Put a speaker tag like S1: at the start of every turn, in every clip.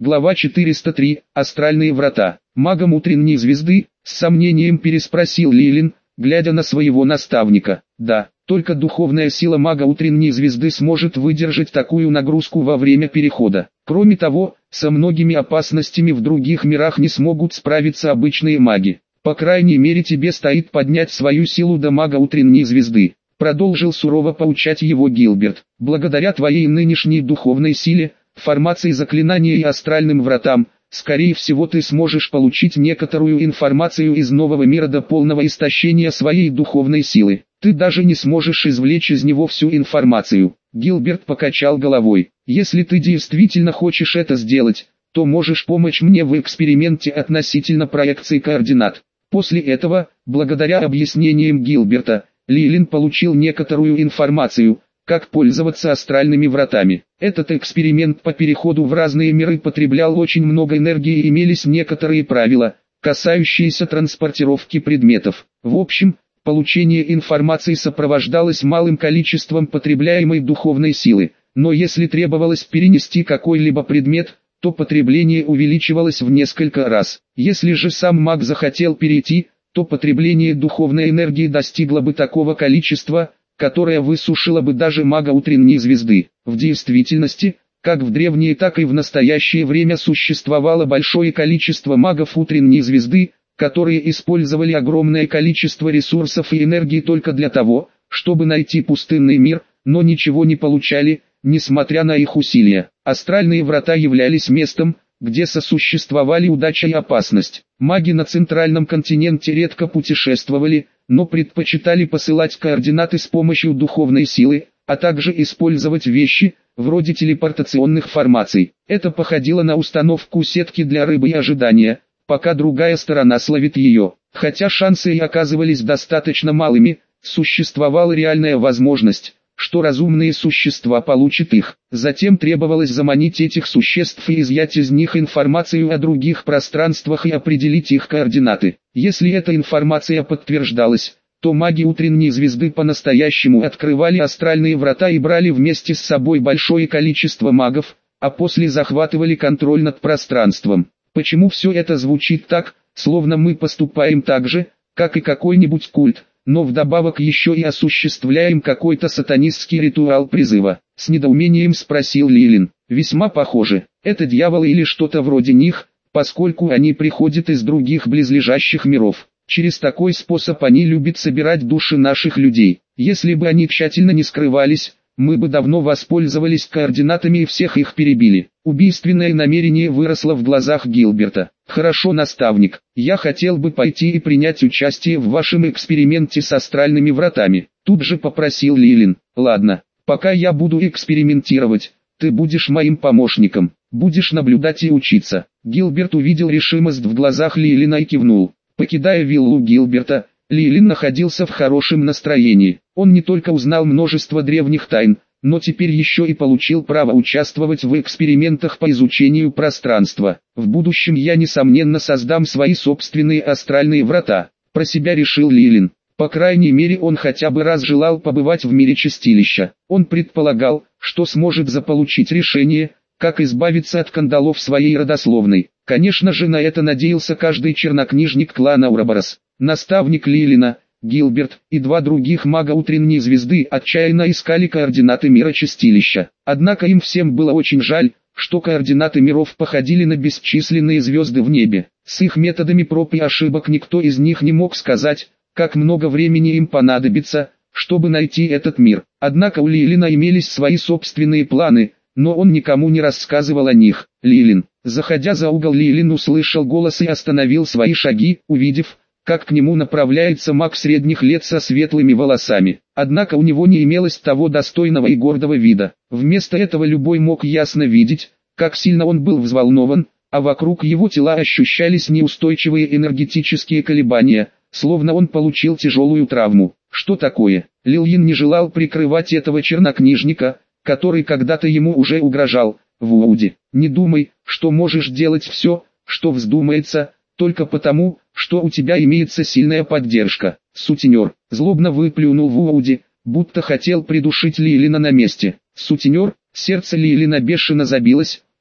S1: Глава 403. Астральные врата. Магом утренней звезды, с сомнением переспросил Лилин, глядя на своего наставника. Да, только духовная сила мага утренней звезды сможет выдержать такую нагрузку во время перехода. Кроме того, со многими опасностями в других мирах не смогут справиться обычные маги. По крайней мере тебе стоит поднять свою силу до мага утренней звезды. Продолжил сурово поучать его Гилберт. Благодаря твоей нынешней духовной силе, формации заклинания и астральным вратам, скорее всего ты сможешь получить некоторую информацию из нового мира до полного истощения своей духовной силы. Ты даже не сможешь извлечь из него всю информацию. Гилберт покачал головой. Если ты действительно хочешь это сделать, то можешь помочь мне в эксперименте относительно проекции координат. После этого, благодаря объяснениям Гилберта, Лилин получил некоторую информацию, как пользоваться астральными вратами. Этот эксперимент по переходу в разные миры потреблял очень много энергии и имелись некоторые правила, касающиеся транспортировки предметов. В общем, получение информации сопровождалось малым количеством потребляемой духовной силы, но если требовалось перенести какой-либо предмет, то потребление увеличивалось в несколько раз. Если же сам маг захотел перейти, то потребление духовной энергии достигло бы такого количества, которое высушило бы даже мага утренней звезды. В действительности, как в древнее, так и в настоящее время существовало большое количество магов утренней звезды, которые использовали огромное количество ресурсов и энергии только для того, чтобы найти пустынный мир, но ничего не получали, несмотря на их усилия. Астральные врата являлись местом, где сосуществовали удача и опасность. Маги на центральном континенте редко путешествовали, но предпочитали посылать координаты с помощью духовной силы, а также использовать вещи, вроде телепортационных формаций. Это походило на установку сетки для рыбы и ожидания, пока другая сторона словит ее. Хотя шансы и оказывались достаточно малыми, существовала реальная возможность, что разумные существа получат их. Затем требовалось заманить этих существ и изъять из них информацию о других пространствах и определить их координаты. Если эта информация подтверждалась, то маги утренней звезды по-настоящему открывали астральные врата и брали вместе с собой большое количество магов, а после захватывали контроль над пространством. Почему все это звучит так, словно мы поступаем так же, как и какой-нибудь культ, но вдобавок еще и осуществляем какой-то сатанистский ритуал призыва? С недоумением спросил Лилин. Весьма похоже, это дьяволы или что-то вроде них, поскольку они приходят из других близлежащих миров. Через такой способ они любят собирать души наших людей. Если бы они тщательно не скрывались, мы бы давно воспользовались координатами и всех их перебили. Убийственное намерение выросло в глазах Гилберта. Хорошо, наставник, я хотел бы пойти и принять участие в вашем эксперименте с астральными вратами. Тут же попросил Лилин. Ладно, пока я буду экспериментировать, ты будешь моим помощником, будешь наблюдать и учиться. Гилберт увидел решимость в глазах Лилина и кивнул. Покидая виллу Гилберта, Лилин находился в хорошем настроении. Он не только узнал множество древних тайн, но теперь еще и получил право участвовать в экспериментах по изучению пространства. В будущем я несомненно создам свои собственные астральные врата, про себя решил Лилин. По крайней мере он хотя бы раз желал побывать в мире чистилища. Он предполагал, что сможет заполучить решение, как избавиться от кандалов своей родословной. Конечно же, на это надеялся каждый чернокнижник клана Уроборос. Наставник Лилина, Гилберт и два других мага утренней звезды отчаянно искали координаты мира чистилища. Однако им всем было очень жаль, что координаты миров походили на бесчисленные звезды в небе. С их методами проб и ошибок никто из них не мог сказать, как много времени им понадобится, чтобы найти этот мир. Однако у Лилина имелись свои собственные планы, но он никому не рассказывал о них. Лилин. Заходя за угол, Лилин услышал голос и остановил свои шаги, увидев, как к нему направляется маг средних лет со светлыми волосами. Однако у него не имелось того достойного и гордого вида. Вместо этого любой мог ясно видеть, как сильно он был взволнован, а вокруг его тела ощущались неустойчивые энергетические колебания, словно он получил тяжелую травму. Что такое? Лилин не желал прикрывать этого чернокнижника, который когда-то ему уже угрожал. Вуди, не думай, что можешь делать все, что вздумается, только потому, что у тебя имеется сильная поддержка. Сутенер, злобно выплюнул Вуди, будто хотел придушить Лилина на месте. Сутенер, сердце Лилина бешено забилось,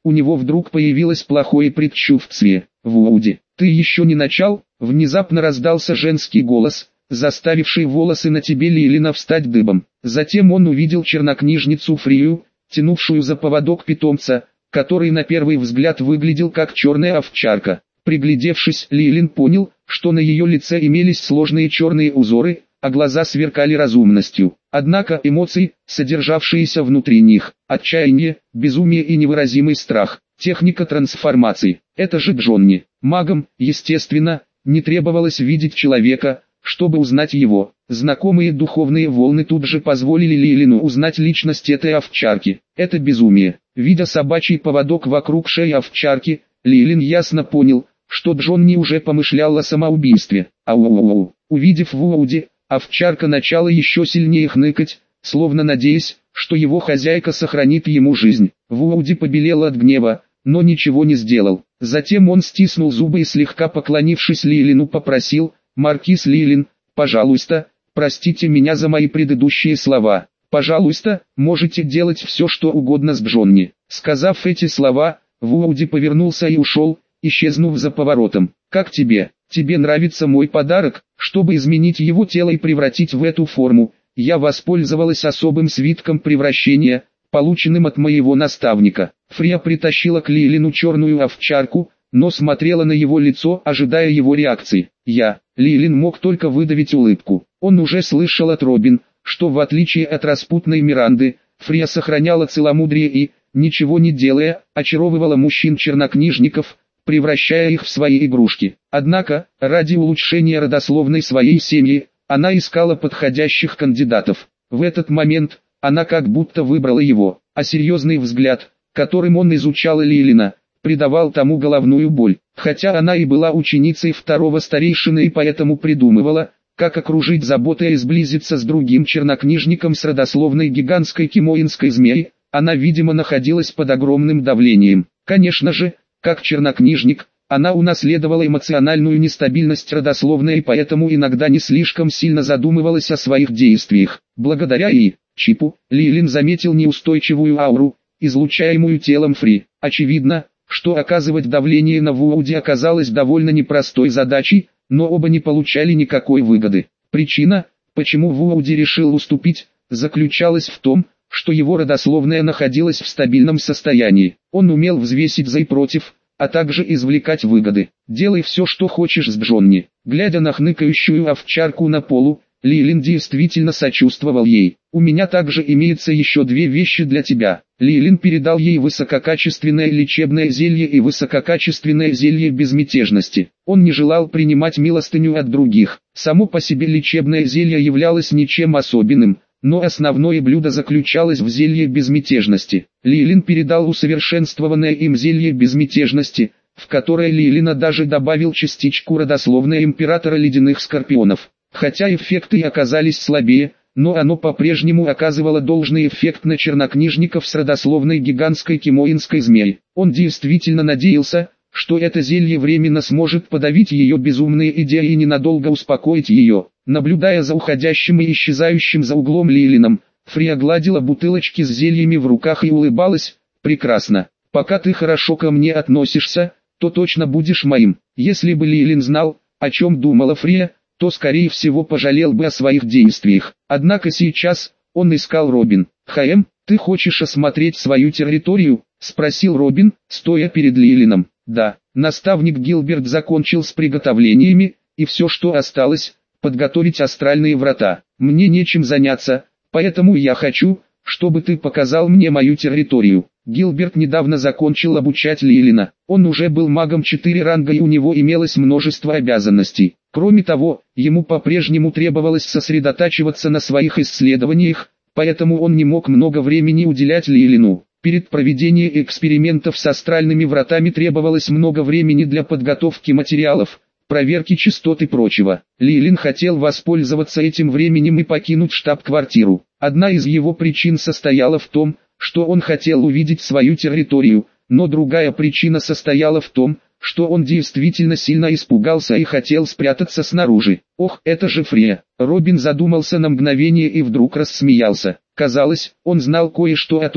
S1: у него вдруг появилось плохое предчувствие. «Вуди, ты еще не начал?» Внезапно раздался женский голос, заставивший волосы на тебе Лилина встать дыбом. Затем он увидел чернокнижницу Фрию, тянувшую за поводок питомца, который на первый взгляд выглядел как черная овчарка. Приглядевшись, Лилин понял, что на ее лице имелись сложные черные узоры, а глаза сверкали разумностью. Однако эмоции, содержавшиеся внутри них, отчаяние, безумие и невыразимый страх, техника трансформации, это же Джонни. Магам, естественно, не требовалось видеть человека, чтобы узнать его. Знакомые духовные волны тут же позволили Лилину узнать личность этой овчарки. Это безумие. Видя собачий поводок вокруг шеи овчарки, Лилин ясно понял, что Джонни уже помышлял о самоубийстве. Ау-ау-ау. Увидев Вуди, овчарка начала еще сильнее хныкать, словно надеясь, что его хозяйка сохранит ему жизнь. Вуди побелел от гнева, но ничего не сделал. Затем он стиснул зубы и слегка поклонившись Лилину попросил: «Маркиз Лилин, пожалуйста, простите меня за мои предыдущие слова. Пожалуйста, можете делать все что угодно с Джонни». Сказав эти слова, Вуди повернулся и ушел, исчезнув за поворотом. «Как тебе? Тебе нравится мой подарок?» Чтобы изменить его тело и превратить в эту форму, я воспользовалась особым свитком превращения, полученным от моего наставника. Фрия притащила к Лилину черную овчарку, но смотрела на его лицо, ожидая его реакции. Лилин мог только выдавить улыбку. Он уже слышал от Робин, что в отличие от распутной Миранды, Фрия сохраняла целомудрие и, ничего не делая, очаровывала мужчин-чернокнижников, превращая их в свои игрушки. Однако, ради улучшения родословной своей семьи, она искала подходящих кандидатов. В этот момент, она как будто выбрала его, а серьезный взгляд, которым он изучал Лилина, придавал тому головную боль. Хотя она и была ученицей второго старейшины и поэтому придумывала, как окружить заботой и сблизиться с другим чернокнижником с родословной гигантской кимоинской змеи, она видимо находилась под огромным давлением. Конечно же, как чернокнижник, она унаследовала эмоциональную нестабильность родословной и поэтому иногда не слишком сильно задумывалась о своих действиях. Благодаря Чипу, Лилин заметил неустойчивую ауру, излучаемую телом Фри. Очевидно, что оказывать давление на Вуди оказалось довольно непростой задачей, но оба не получали никакой выгоды. Причина, почему Вуди решил уступить, заключалась в том, что его родословная находилась в стабильном состоянии. Он умел взвесить за и против, а также извлекать выгоды. «Делай все, что хочешь с Джонни». Глядя на хныкающую овчарку на полу, Лилин действительно сочувствовал ей. «У меня также имеется еще две вещи для тебя». Лилин передал ей высококачественное лечебное зелье и высококачественное зелье безмятежности. Он не желал принимать милостыню от других. Само по себе лечебное зелье являлось ничем особенным, но основное блюдо заключалось в зелье безмятежности. Лилин передал усовершенствованное им зелье безмятежности, в которое Лилина даже добавил частичку родословной императора ледяных скорпионов. Хотя эффекты и оказались слабее, но оно по-прежнему оказывало должный эффект на чернокнижников с родословной гигантской кимоинской змеи. Он действительно надеялся, что это зелье временно сможет подавить ее безумные идеи и ненадолго успокоить ее. Наблюдая за уходящим и исчезающим за углом Лилином, Фрия гладила бутылочки с зельями в руках и улыбалась. «Прекрасно. Пока ты хорошо ко мне относишься, то точно будешь моим». Если бы Лилин знал, о чем думала Фрия, то скорее всего пожалел бы о своих действиях. Однако сейчас, он искал Робин. «Хаэм, ты хочешь осмотреть свою территорию?» – спросил Робин, стоя перед Лилином. «Да». Наставник Гилберт закончил с приготовлениями, и все, что осталось – подготовить астральные врата. «Мне нечем заняться, поэтому я хочу, чтобы ты показал мне мою территорию». Гилберт недавно закончил обучать Лилина. Он уже был магом 4 ранга и у него имелось множество обязанностей. Кроме того, ему по-прежнему требовалось сосредотачиваться на своих исследованиях, поэтому он не мог много времени уделять Лилину. Перед проведением экспериментов с астральными вратами требовалось много времени для подготовки материалов, проверки частот и прочего. Лилин хотел воспользоваться этим временем и покинуть штаб-квартиру. Одна из его причин состояла в том, что он хотел увидеть свою территорию, но другая причина состояла в том, что он действительно сильно испугался и хотел спрятаться снаружи. «Ох, это же Фрия!» Робин задумался на мгновение и вдруг рассмеялся. Казалось, он знал кое-что о том,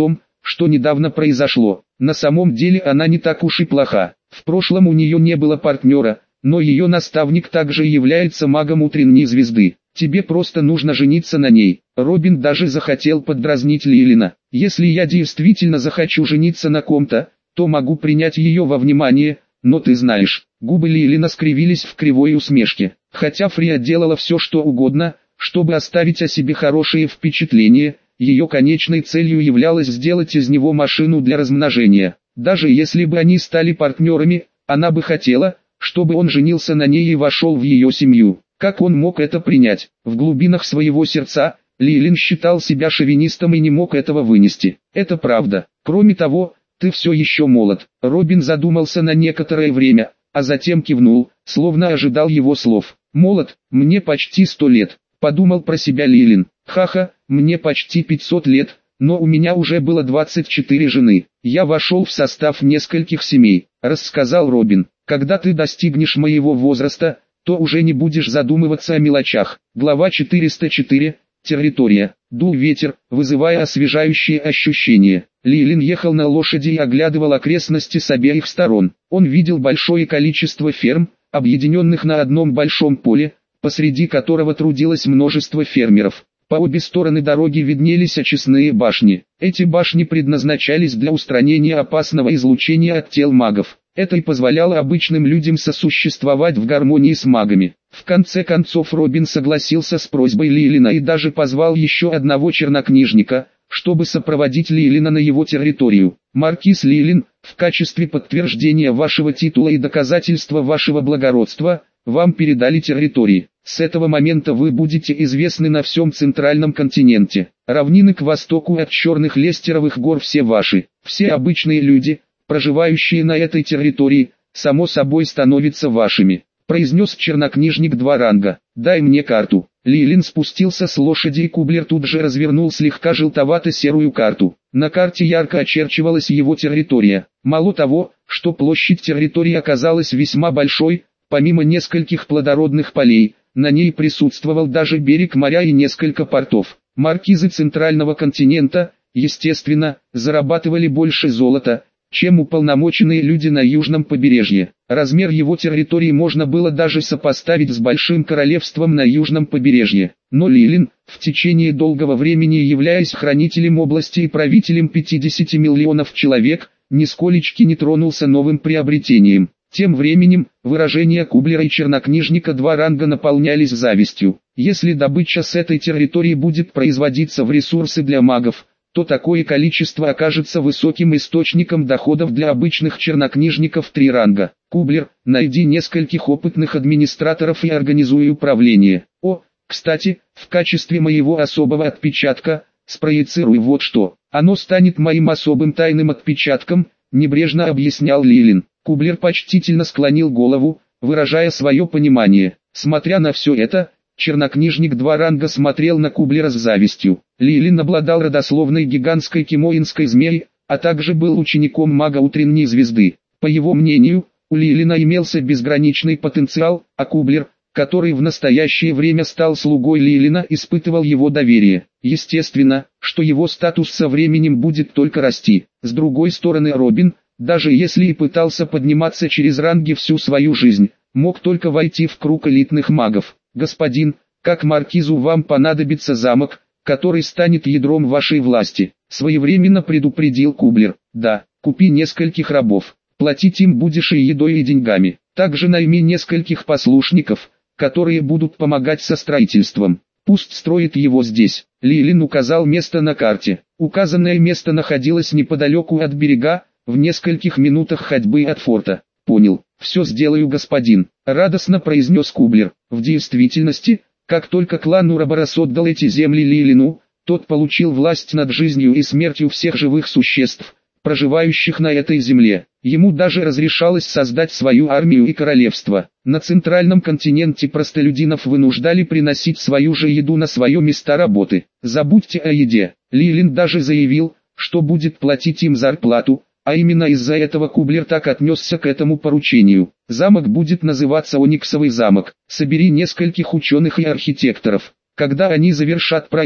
S1: что недавно произошло. На самом деле она не так уж и плоха. В прошлом у нее не было партнера, но ее наставник также является магом утренней звезды. Тебе просто нужно жениться на ней. Робин даже захотел поддразнить Лилина. Если я действительно захочу жениться на ком-то, то могу принять ее во внимание, но ты знаешь. Губы Лилина скривились в кривой усмешке. Хотя Фриа делала все что угодно, чтобы оставить о себе хорошее впечатление, ее конечной целью являлось сделать из него машину для размножения. Даже если бы они стали партнерами, она бы хотела, чтобы он женился на ней и вошел в ее семью. Как он мог это принять? В глубинах своего сердца, Лилин считал себя шовинистом и не мог этого вынести. Это правда. Кроме того, ты все еще молод. Робин задумался на некоторое время, а затем кивнул, словно ожидал его слов. Молод, мне почти 100 лет, подумал про себя Лилин. Ха-ха, мне почти 500 лет, но у меня уже было 24 жены. Я вошел в состав нескольких семей, рассказал Робин. Когда ты достигнешь моего возраста, то уже не будешь задумываться о мелочах. Глава 404. Территория. Дул ветер, вызывая освежающие ощущения. Лилин ехал на лошади и оглядывал окрестности с обеих сторон. Он видел большое количество ферм, объединенных на одном большом поле, посреди которого трудилось множество фермеров. По обе стороны дороги виднелись очистные башни. Эти башни предназначались для устранения опасного излучения от тел магов. Это и позволяло обычным людям сосуществовать в гармонии с магами. В конце концов Робин согласился с просьбой Лилина и даже позвал еще одного чернокнижника, чтобы сопроводить Лилина на его территорию. Маркиз Лилин, в качестве подтверждения вашего титула и доказательства вашего благородства, вам передали территории. С этого момента вы будете известны на всем центральном континенте. Равнины к востоку от черных Лестеровых гор все ваши. Все обычные люди, проживающие на этой территории, само собой становятся вашими, произнес чернокнижник 2 ранга. Дай мне карту. Лилин спустился с лошади и Кублер тут же развернул слегка желтовато-серую карту. На карте ярко очерчивалась его территория. Мало того, что площадь территории оказалась весьма большой, помимо нескольких плодородных полей, на ней присутствовал даже берег моря и несколько портов. Маркизы центрального континента, естественно, зарабатывали больше золота, чем уполномоченные люди на южном побережье. Размер его территории можно было даже сопоставить с большим королевством на южном побережье. Но Лилин, в течение долгого времени являясь хранителем области и правителем 50 миллионов человек, нисколечки не тронулся новым приобретением. Тем временем, выражения Кублера и чернокнижника 2 ранга наполнялись завистью. Если добыча с этой территории будет производиться в ресурсы для магов, то такое количество окажется высоким источником доходов для обычных чернокнижников 3 ранга. Кублер, найди нескольких опытных администраторов и организуй управление. О, кстати, в качестве моего особого отпечатка, спроецируй вот что. Оно станет моим особым тайным отпечатком, небрежно объяснял Лилин. Кублер почтительно склонил голову, выражая свое понимание. Смотря на все это, чернокнижник 2 ранга смотрел на Кублера с завистью. Лилин обладал родословной гигантской кимоинской змеи, а также был учеником мага утренней звезды. По его мнению, у Лилина имелся безграничный потенциал, а Кублер, который в настоящее время стал слугой Лилина, испытывал его доверие. Естественно, что его статус со временем будет только расти. С другой стороны Робин, даже если и пытался подниматься через ранги всю свою жизнь, мог только войти в круг элитных магов. Господин, как маркизу вам понадобится замок, который станет ядром вашей власти, своевременно предупредил Кублер. Да, купи нескольких рабов, платить им будешь и едой, и деньгами. Также найми нескольких послушников, которые будут помогать со строительством. Пусть строит его здесь. Лилин указал место на карте. Указанное место находилось неподалеку от берега, в нескольких минутах ходьбы от форта. Понял, все сделаю, господин, радостно произнес Кублер. В действительности, как только клан Ураборос отдал эти земли Лилину, тот получил власть над жизнью и смертью всех живых существ, проживающих на этой земле. Ему даже разрешалось создать свою армию и королевство. На центральном континенте простолюдинов вынуждали приносить свою же еду на свое место работы. Забудьте о еде. Лилин даже заявил, что будет платить им зарплату, а именно из-за этого Кублер так отнесся к этому поручению. Замок будет называться Ониксовый замок. Собери нескольких ученых и архитекторов. Когда они завершат проект,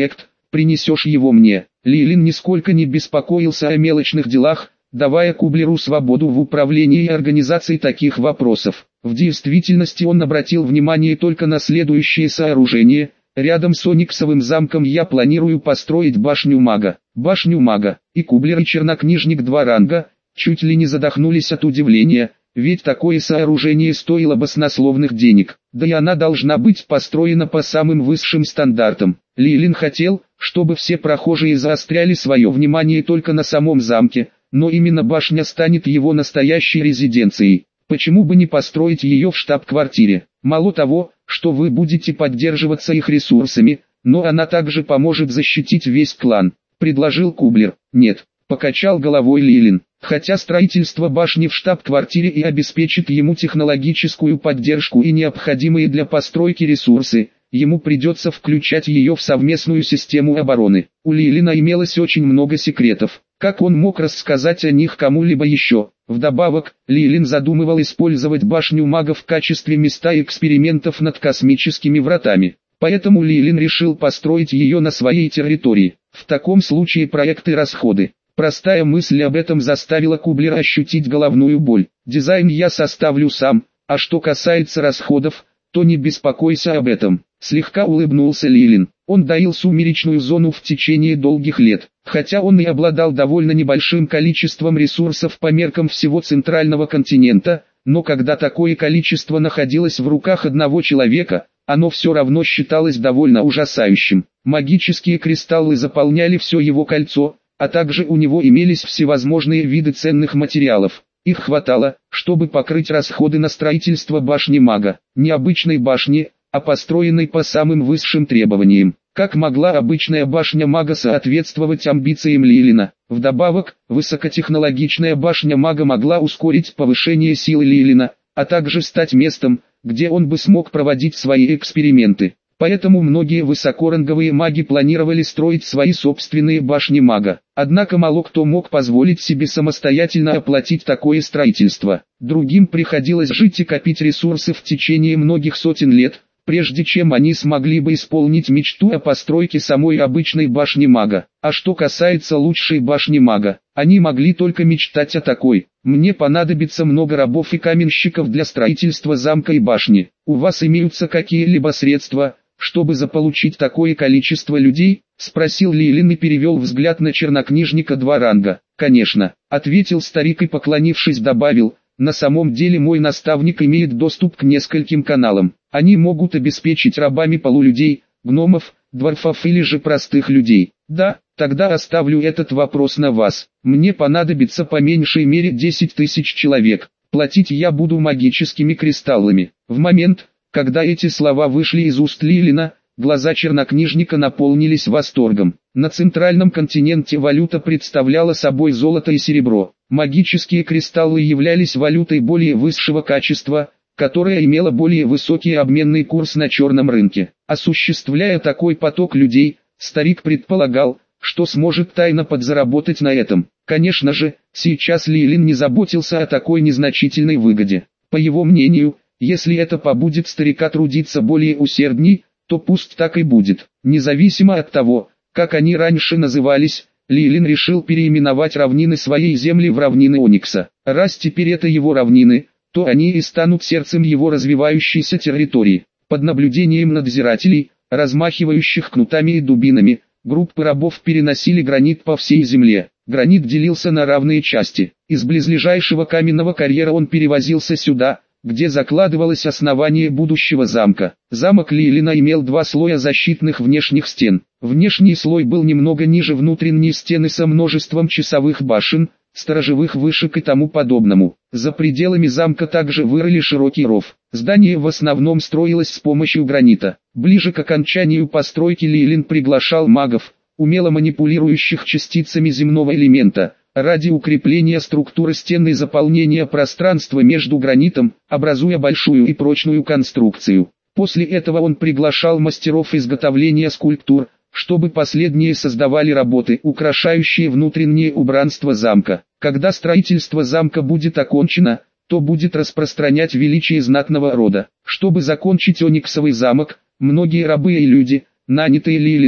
S1: принесешь его мне». Лилин нисколько не беспокоился о мелочных делах, давая Кублеру свободу в управлении и организации таких вопросов. В действительности он обратил внимание только на следующее сооружение. Рядом с Ониксовым замком я планирую построить башню мага. Башню мага. И Кублер, и чернокнижник два ранга чуть ли не задохнулись от удивления, ведь такое сооружение стоило баснословных денег. Да и она должна быть построена по самым высшим стандартам. Лилин хотел, чтобы все прохожие заостряли свое внимание только на самом замке, но именно башня станет его настоящей резиденцией. Почему бы не построить ее в штаб-квартире? Мало того, что вы будете поддерживаться их ресурсами, но она также поможет защитить весь клан, предложил Кублер. Нет, покачал головой Лилин. Хотя строительство башни в штаб-квартире и обеспечит ему технологическую поддержку и необходимые для постройки ресурсы, ему придется включать ее в совместную систему обороны. У Лилина имелось очень много секретов. Как он мог рассказать о них кому-либо еще? Вдобавок, Лилин задумывал использовать башню мага в качестве места экспериментов над космическими вратами. Поэтому Лилин решил построить ее на своей территории. В таком случае проекты и расходы. Простая мысль об этом заставила Кублера ощутить головную боль. Дизайн я составлю сам, а что касается расходов, то не беспокойся об этом. Слегка улыбнулся Лилин. Он доил сумеречную зону в течение долгих лет. Хотя он и обладал довольно небольшим количеством ресурсов по меркам всего центрального континента, но когда такое количество находилось в руках одного человека, оно все равно считалось довольно ужасающим. Магические кристаллы заполняли все его кольцо, а также у него имелись всевозможные виды ценных материалов. Их хватало, чтобы покрыть расходы на строительство башни мага. Не обычной башни, а построенной по самым высшим требованиям. Как могла обычная башня мага соответствовать амбициям Лилина? Вдобавок, высокотехнологичная башня мага могла ускорить повышение силы Лилина, а также стать местом, где он бы смог проводить свои эксперименты. Поэтому многие высокоранговые маги планировали строить свои собственные башни мага. Однако мало кто мог позволить себе самостоятельно оплатить такое строительство. Другим приходилось жить и копить ресурсы в течение многих сотен лет, прежде чем они смогли бы исполнить мечту о постройке самой обычной башни мага. А что касается лучшей башни мага, они могли только мечтать о такой. Мне понадобится много рабов и каменщиков для строительства замка и башни. У вас имеются какие-либо средства, чтобы заполучить такое количество людей? Спросил Лилин и перевел взгляд на чернокнижника два ранга. Конечно, ответил старик и, поклонившись, добавил: на самом деле мой наставник имеет доступ к нескольким каналам. Они могут обеспечить рабами полулюдей, гномов, дворфов или же простых людей. Да, тогда оставлю этот вопрос на вас. Мне понадобится по меньшей мере 10 тысяч человек. Платить я буду магическими кристаллами. В момент, когда эти слова вышли из уст Лилина, глаза чернокнижника наполнились восторгом. На центральном континенте валюта представляла собой золото и серебро. Магические кристаллы являлись валютой более высшего качества, которая имела более высокий обменный курс на черном рынке. Осуществляя такой поток людей, старик предполагал, что сможет тайно подзаработать на этом. Конечно же, сейчас Лилин не заботился о такой незначительной выгоде. По его мнению, если это побудет старика трудиться более усердней, то пусть так и будет. Независимо от того, как они раньше назывались, Лилин решил переименовать равнины своей земли в равнины Оникса. Раз теперь это его равнины, то они и станут сердцем его развивающейся территории. Под наблюдением надзирателей, размахивающих кнутами и дубинами, группы рабов переносили гранит по всей земле. Гранит делился на равные части. Из близлежащего каменного карьера он перевозился сюда, где закладывалось основание будущего замка. Замок Лилина имел два слоя защитных внешних стен. Внешний слой был немного ниже внутренней стены со множеством часовых башен, сторожевых вышек и тому подобному. За пределами замка также вырыли широкий ров. Здание в основном строилось с помощью гранита. Ближе к окончанию постройки Лилин приглашал магов, умело манипулирующих частицами земного элемента, ради укрепления структуры стен и заполнения пространства между гранитом, образуя большую и прочную конструкцию. После этого он приглашал мастеров изготовления скульптур, чтобы последние создавали работы, украшающие внутреннее убранство замка. Когда строительство замка будет окончено, то будет распространять величие знатного рода. Чтобы закончить Ониксовый замок, многие рабы и люди, нанятые Лилином,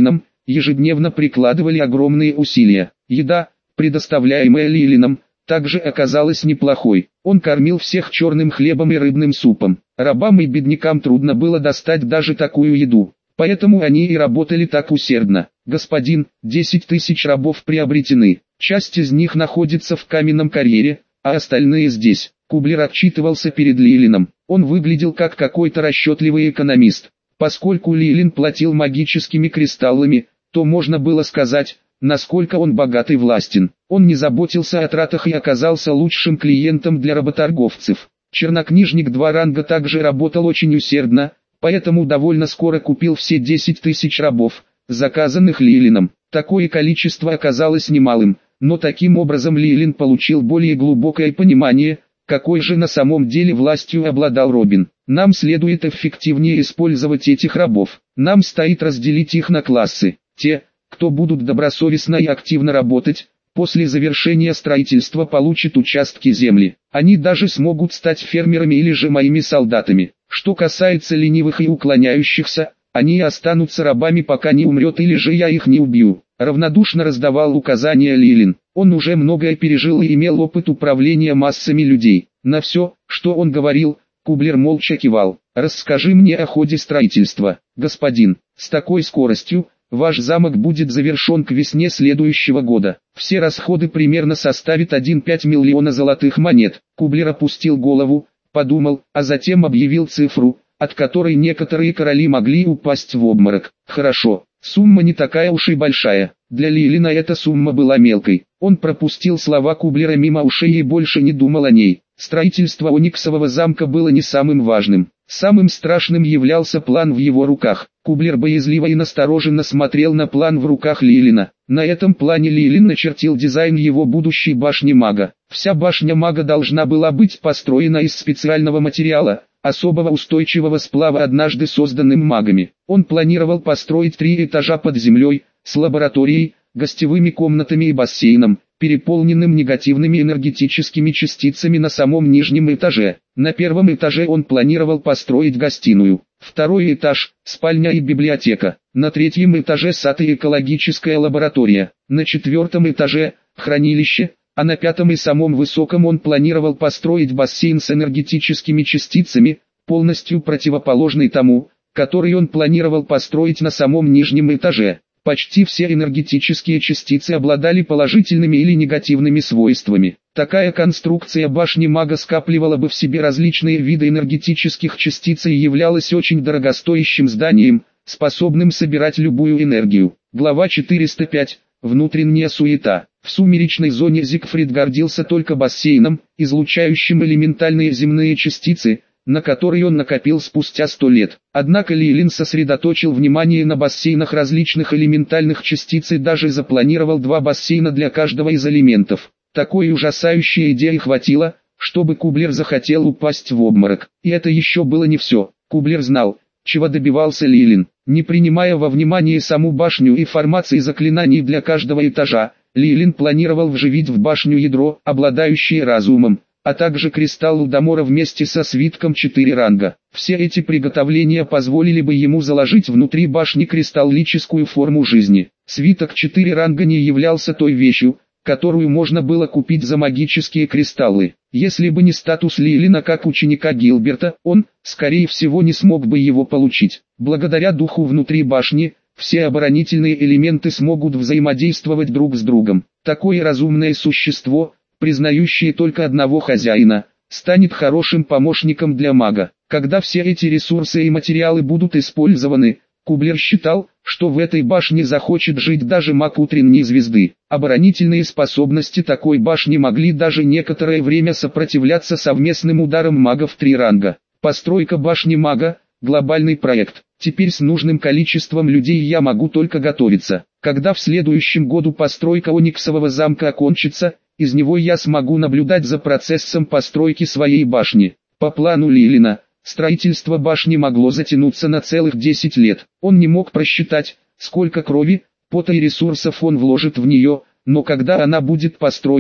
S1: ежедневно прикладывали огромные усилия. Еда, предоставляемая Лилином, также оказалась неплохой. Он кормил всех черным хлебом и рыбным супом. Рабам и беднякам трудно было достать даже такую еду, поэтому они и работали так усердно. «Господин, 10 тысяч рабов приобретены, часть из них находится в каменном карьере, а остальные здесь». Кублер отчитывался перед Лилином. Он выглядел как какой-то расчетливый экономист. Поскольку Лилин платил магическими кристаллами, то можно было сказать, насколько он богат и властен. Он не заботился о тратах и оказался лучшим клиентом для работорговцев. Чернокнижник 2 ранга также работал очень усердно, поэтому довольно скоро купил все 10 тысяч рабов, заказанных Лилином. Такое количество оказалось немалым, но таким образом Лилин получил более глубокое понимание, какой же на самом деле властью обладал Робин. Нам следует эффективнее использовать этих рабов. Нам стоит разделить их на классы. Те, кто будут добросовестно и активно работать, после завершения строительства получат участки земли. Они даже смогут стать фермерами или же моими солдатами. Что касается ленивых и уклоняющихся, они останутся рабами, пока не умрет, или же я их не убью. Равнодушно раздавал указания Лилин. Он уже многое пережил и имел опыт управления массами людей. На все, что он говорил, Кублер молча кивал. «Расскажи мне о ходе строительства, господин. С такой скоростью, ваш замок будет завершен к весне следующего года. Все расходы примерно составят 1,5 миллиона золотых монет». Кублер опустил голову, подумал, а затем объявил цифру, от которой некоторые короли могли упасть в обморок. «Хорошо, сумма не такая уж и большая». Для Лилина эта сумма была мелкой. Он пропустил слова Кублера мимо ушей и больше не думал о ней. Строительство Ониксового замка было не самым важным. Самым страшным являлся план в его руках. Кублер боязливо и настороженно смотрел на план в руках Лилина. На этом плане Лилин начертил дизайн его будущей башни мага. Вся башня мага должна была быть построена из специального материала, особого устойчивого сплава, однажды созданным магами. Он планировал построить 3 этажа под землей, с лабораторией, гостевыми комнатами и бассейном, переполненным негативными энергетическими частицами на самом нижнем этаже. На первом этаже он планировал построить гостиную, второй этаж – спальня и библиотека, на 3-м этаже сад и экологическая лаборатория, на 4-м этаже – хранилище, а на 5-м и самом высоком он планировал построить бассейн с энергетическими частицами, полностью противоположный тому, который он планировал построить на самом нижнем этаже. Почти все энергетические частицы обладали положительными или негативными свойствами. Такая конструкция башни мага скапливала бы в себе различные виды энергетических частиц и являлась очень дорогостоящим зданием, способным собирать любую энергию. Глава 405. Внутренняя суета. В сумеречной зоне Зигфрид гордился только бассейном, излучающим элементальные земные частицы, на который он накопил спустя 100 лет. Однако Лилин сосредоточил внимание на бассейнах различных элементальных частиц и даже запланировал 2 бассейна для каждого из элементов. Такой ужасающей идеи хватило, чтобы Кублер захотел упасть в обморок. И это еще было не все. Кублер знал, чего добивался Лилин. Не принимая во внимание саму башню и формации заклинаний для каждого этажа, Лилин планировал вживить в башню ядро, обладающее разумом, а также кристалл Удамора вместе со свитком 4 ранга. Все эти приготовления позволили бы ему заложить внутри башни кристаллическую форму жизни. Свиток 4 ранга не являлся той вещью, которую можно было купить за магические кристаллы. Если бы не статус Лилина как ученика Гилберта, он, скорее всего, не смог бы его получить. Благодаря духу внутри башни, все оборонительные элементы смогут взаимодействовать друг с другом. Такое разумное существо, признающее только одного хозяина, станет хорошим помощником для мага. Когда все эти ресурсы и материалы будут использованы, Кублер считал, что в этой башне захочет жить даже маг утренней звезды. Оборонительные способности такой башни могли даже некоторое время сопротивляться совместным ударам магов 3 ранга. Постройка башни мага – глобальный проект. Теперь с нужным количеством людей я могу только готовиться. Когда в следующем году постройка Ониксового замка окончится, из него я смогу наблюдать за процессом постройки своей башни. По плану Лилина, строительство башни могло затянуться на целых 10 лет. Он не мог просчитать, сколько крови, пота и ресурсов он вложит в нее, но когда она будет построена,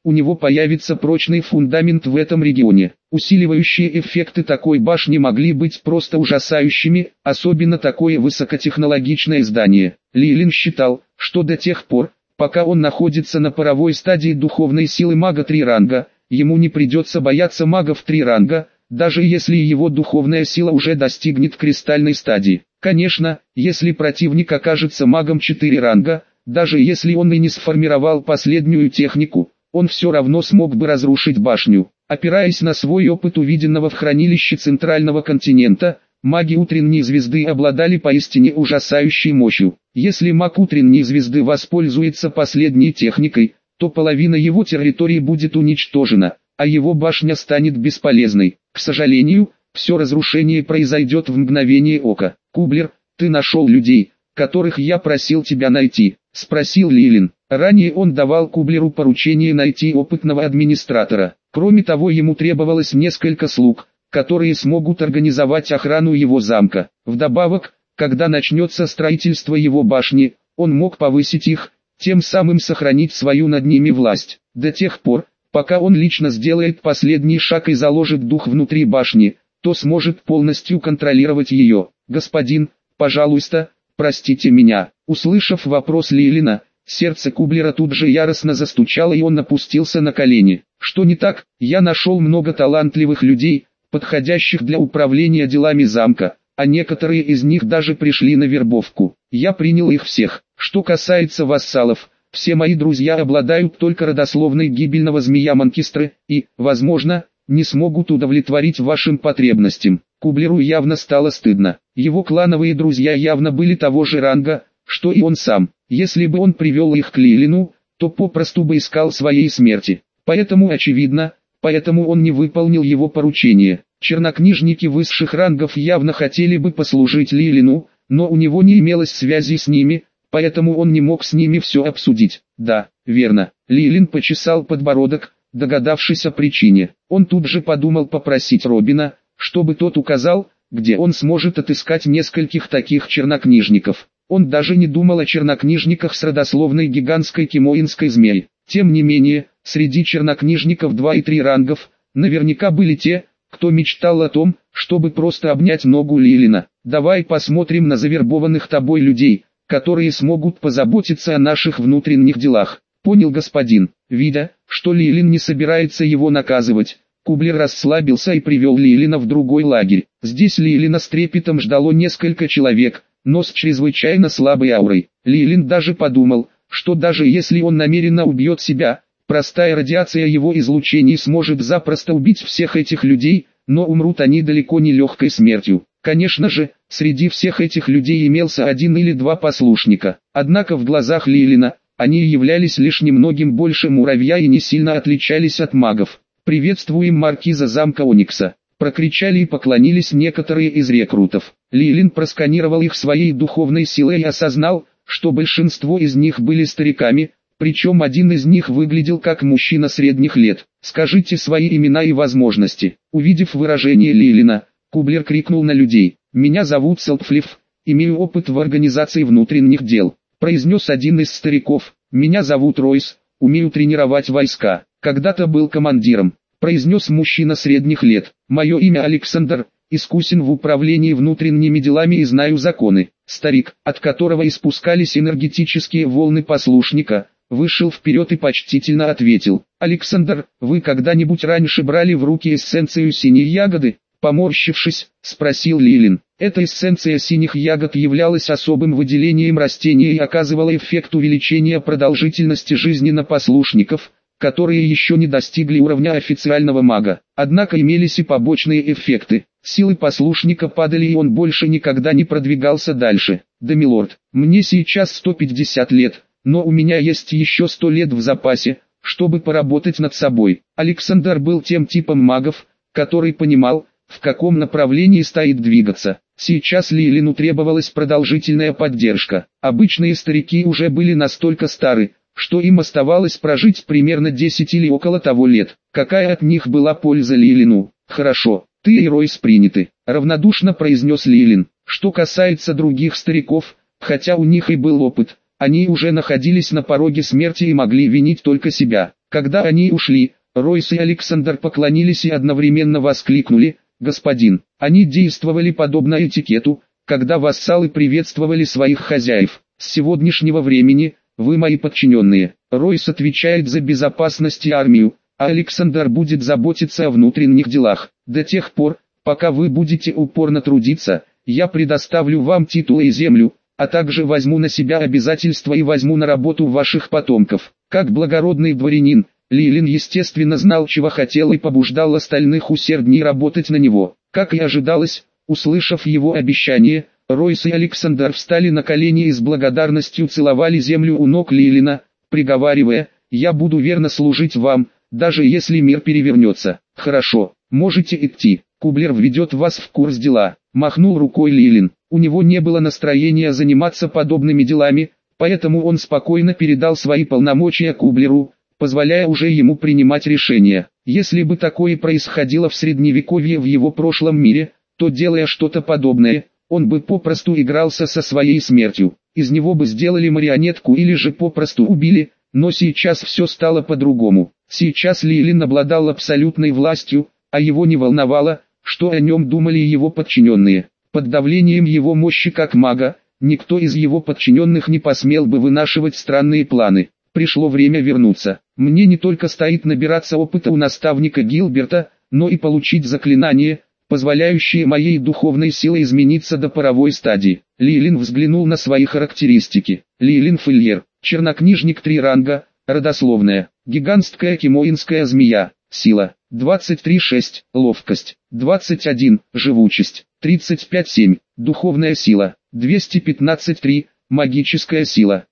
S1: у него появится прочный фундамент в этом регионе. Усиливающие эффекты такой башни могли быть просто ужасающими, особенно такое высокотехнологичное здание. Лилин считал, что до тех пор, пока он находится на паровой стадии духовной силы мага 3 ранга, ему не придется бояться магов 3 ранга, даже если его духовная сила уже достигнет кристальной стадии. Конечно, если противник окажется магом 4 ранга, даже если он и не сформировал последнюю технику, он все равно смог бы разрушить башню. Опираясь на свой опыт увиденного в хранилище Центрального континента, маги утренней звезды обладали поистине ужасающей мощью. Если маг утренней звезды воспользуется последней техникой, то половина его территории будет уничтожена, а его башня станет бесполезной. К сожалению, все разрушение произойдет в мгновение ока. «Кублер, ты нашел людей, которых я просил тебя найти?» — спросил Лилин. Ранее он давал Кублеру поручение найти опытного администратора. Кроме того, ему требовалось несколько слуг, которые смогут организовать охрану его замка. Вдобавок, когда начнется строительство его башни, он мог повысить их, тем самым сохранить свою над ними власть. До тех пор, пока он лично сделает последний шаг и заложит дух внутри башни, то сможет полностью контролировать ее. «Господин, пожалуйста, простите меня». Услышав вопрос Лилина, сердце Кублера тут же яростно застучало и он опустился на колени. «Что не так? Я нашел много талантливых людей, подходящих для управления делами замка, а некоторые из них даже пришли на вербовку. Я принял их всех. Что касается вассалов, все мои друзья обладают только родословной гибельного змея Манкистры и, возможно, не смогут удовлетворить вашим потребностям». Кублеру явно стало стыдно. Его клановые друзья явно были того же ранга, что и он сам. Если бы он привел их к Лилину, то попросту бы искал своей смерти. Поэтому он не выполнил его поручение. Чернокнижники высших рангов явно хотели бы послужить Лилину, но у него не имелось связи с ними, поэтому он не мог с ними все обсудить. «Да, верно». Лилин почесал подбородок, догадавшись о причине. Он тут же подумал попросить Робина, чтобы тот указал, где он сможет отыскать нескольких таких чернокнижников. Он даже не думал о чернокнижниках с родословной гигантской кимоинской змеи. Тем не менее, среди чернокнижников 2 и 3 рангов, наверняка были те, кто мечтал о том, чтобы просто обнять ногу Лилина. «Давай посмотрим на завербованных тобой людей, которые смогут позаботиться о наших внутренних делах». «Понял, господин». Видя, что Лилин не собирается его наказывать, Кублер расслабился и привел Лилина в другой лагерь. Здесь Лилина с трепетом ждало несколько человек, но с чрезвычайно слабой аурой. Лилин даже подумал, что даже если он намеренно убьет себя, простая радиация его излучений сможет запросто убить всех этих людей, но умрут они далеко не легкой смертью. Конечно же, среди всех этих людей имелся 1 или 2 послушника. Однако в глазах Лилина, они являлись лишь немногим больше муравья и не сильно отличались от магов. «Приветствуем маркиза замка Оникса», — прокричали и поклонились некоторые из рекрутов. Лилин просканировал их своей духовной силой и осознал, что большинство из них были стариками, причем один из них выглядел как мужчина средних лет. «Скажите свои имена и возможности». Увидев выражение Лилина, Кублер крикнул на людей. «Меня зовут Селтфлиф, имею опыт в организации внутренних дел», — произнес один из стариков. «Меня зовут Ройс, умею тренировать войска. Когда-то был командиром», — произнес мужчина средних лет. «Мое имя Александр, искусен в управлении внутренними делами и знаю законы». Старик, от которого испускались энергетические волны послушника, вышел вперед и почтительно ответил. «Александр, вы когда-нибудь раньше брали в руки эссенцию синей ягоды?» Поморщившись, спросил Лилин. Эта эссенция синих ягод являлась особым выделением растения и оказывала эффект увеличения продолжительности жизни на послушников, которые еще не достигли уровня официального мага. Однако имелись и побочные эффекты. Силы послушника падали и он больше никогда не продвигался дальше. «Да, милорд, мне сейчас 150 лет, но у меня есть еще 100 лет в запасе, чтобы поработать над собой». Александр был тем типом магов, который понимал, в каком направлении стоит двигаться. Сейчас Лилину требовалась продолжительная поддержка. Обычные старики уже были настолько стары, что им оставалось прожить примерно 10 или около того лет. Какая от них была польза Лилину? «Хорошо, ты и Ройс приняты», — равнодушно произнес Лилин. Что касается других стариков, хотя у них и был опыт, они уже находились на пороге смерти и могли винить только себя. Когда они ушли, Ройс и Александр поклонились и одновременно воскликнули: «Господин!» Они действовали подобно этикету, когда вассалы приветствовали своих хозяев. «С сегодняшнего времени вы мои подчиненные». Ройс отвечает за безопасность и армию, а Александр будет заботиться о внутренних делах. До тех пор, пока вы будете упорно трудиться, я предоставлю вам титулы и землю, а также возьму на себя обязательства и возьму на работу ваших потомков. Как благородный дворянин, Лилин естественно знал, чего хотел, и побуждал остальных усерднее работать на него. Как и ожидалось, услышав его обещание, Ройс и Александр встали на колени и с благодарностью целовали землю у ног Лилина, приговаривая: «Я буду верно служить вам, даже если мир перевернется». «Хорошо, можете идти, Кублер введет вас в курс дела», — махнул рукой Лилин. У него не было настроения заниматься подобными делами, поэтому он спокойно передал свои полномочия Кублеру, позволяя уже ему принимать решения. Если бы такое происходило в средневековье в его прошлом мире, то, делая что-то подобное, он бы попросту игрался со своей смертью. Из него бы сделали марионетку или же попросту убили, но сейчас все стало по-другому. Сейчас Лилин обладал абсолютной властью, а его не волновало, что о нем думали его подчиненные. Под давлением его мощи как мага, никто из его подчиненных не посмел бы вынашивать странные планы. Пришло время вернуться. Мне не только стоит набираться опыта у наставника Гилберта, но и получить заклинание, позволяющее моей духовной силе измениться до паровой стадии. Лилин взглянул на свои характеристики. Лилин Фильер, чернокнижник 3 ранга, родословная, гигантская кимоинская змея, сила, 23,6, ловкость, 21, живучесть, 35,7, духовная сила, 215,3, магическая сила,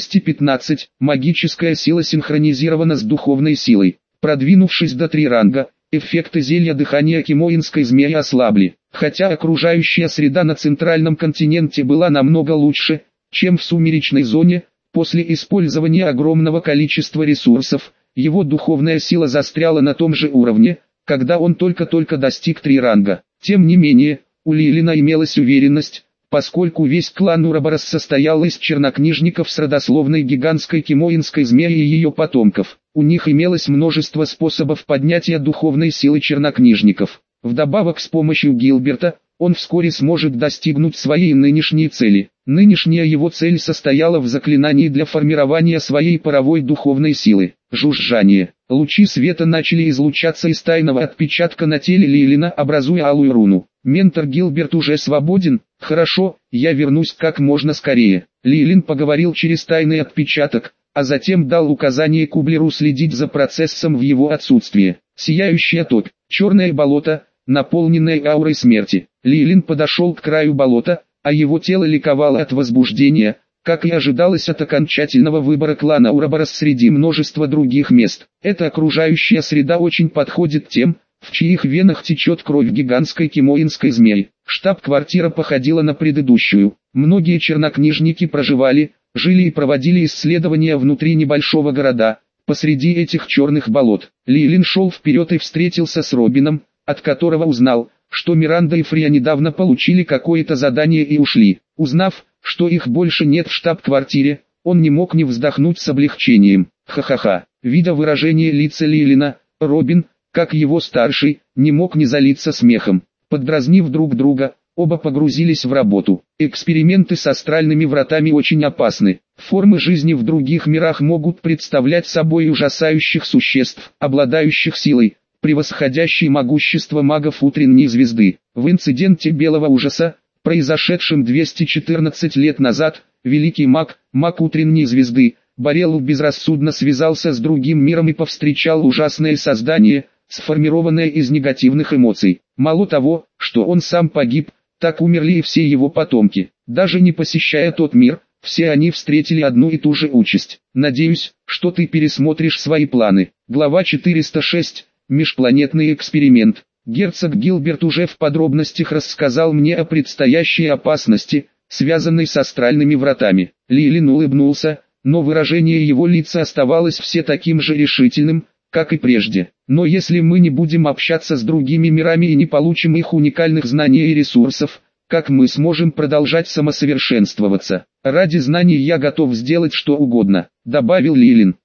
S1: 215, магическая сила синхронизирована с духовной силой. Продвинувшись до 3 ранга, эффекты зелья дыхания кимоинской змеи ослабли, хотя окружающая среда на центральном континенте была намного лучше, чем в сумеречной зоне. После использования огромного количества ресурсов, его духовная сила застряла на том же уровне, когда он только-только достиг 3 ранга. Тем не менее, у Лилина имелась уверенность, поскольку весь клан Ураборос состоял из чернокнижников с родословной гигантской кимоинской змеи и ее потомков. У них имелось множество способов поднятия духовной силы чернокнижников. Вдобавок, с помощью Гилберта, он вскоре сможет достигнуть своей нынешней цели. Нынешняя его цель состояла в заклинании для формирования своей паровой духовной силы. Жужжание. Лучи света начали излучаться из тайного отпечатка на теле Лилина, образуя алую руну. Ментор Гилберт уже свободен? Хорошо, я вернусь как можно скорее. Лилин поговорил через тайный отпечаток, а затем дал указание Кублеру следить за процессом в его отсутствие. Сияющая топь, черное болото, наполненное аурой смерти. Лилин подошел к краю болота, а его тело ликовало от возбуждения, как и ожидалось от окончательного выбора клана Ураборос среди множества других мест. Эта окружающая среда очень подходит тем, в чьих венах течет кровь гигантской кимоинской змеи. Штаб-квартира походила на предыдущую. Многие чернокнижники проживали, жили и проводили исследования внутри небольшого города, посреди этих черных болот. Лилин шел вперед и встретился с Робином, от которого узнал, что Миранда и Фрия недавно получили какое-то задание и ушли. Узнав, что их больше нет в штаб-квартире, он не мог не вздохнуть с облегчением. Ха-ха-ха. Видя выражение лица Лилина, Робин, как его старший, не мог не залиться смехом. Поддразнив друг друга, оба погрузились в работу. Эксперименты с астральными вратами очень опасны. Формы жизни в других мирах могут представлять собой ужасающих существ, обладающих силой, превосходящей могущество магов утренней звезды. В инциденте Белого Ужаса, произошедшем 214 лет назад, великий маг утренней звезды, Борелл безрассудно связался с другим миром и повстречал ужасное создание, сформированное из негативных эмоций. Мало того, что он сам погиб, так умерли и все его потомки. Даже не посещая тот мир, все они встретили одну и ту же участь. Надеюсь, что ты пересмотришь свои планы. Глава 406. Межпланетный эксперимент. Герцог Гилберт уже в подробностях рассказал мне о предстоящей опасности, связанной с астральными вратами. Лилин улыбнулся, но выражение его лица оставалось все таким же решительным, как и прежде. Но если мы не будем общаться с другими мирами и не получим их уникальных знаний и ресурсов, как мы сможем продолжать самосовершенствоваться? Ради знаний я готов сделать что угодно, добавил Лилин.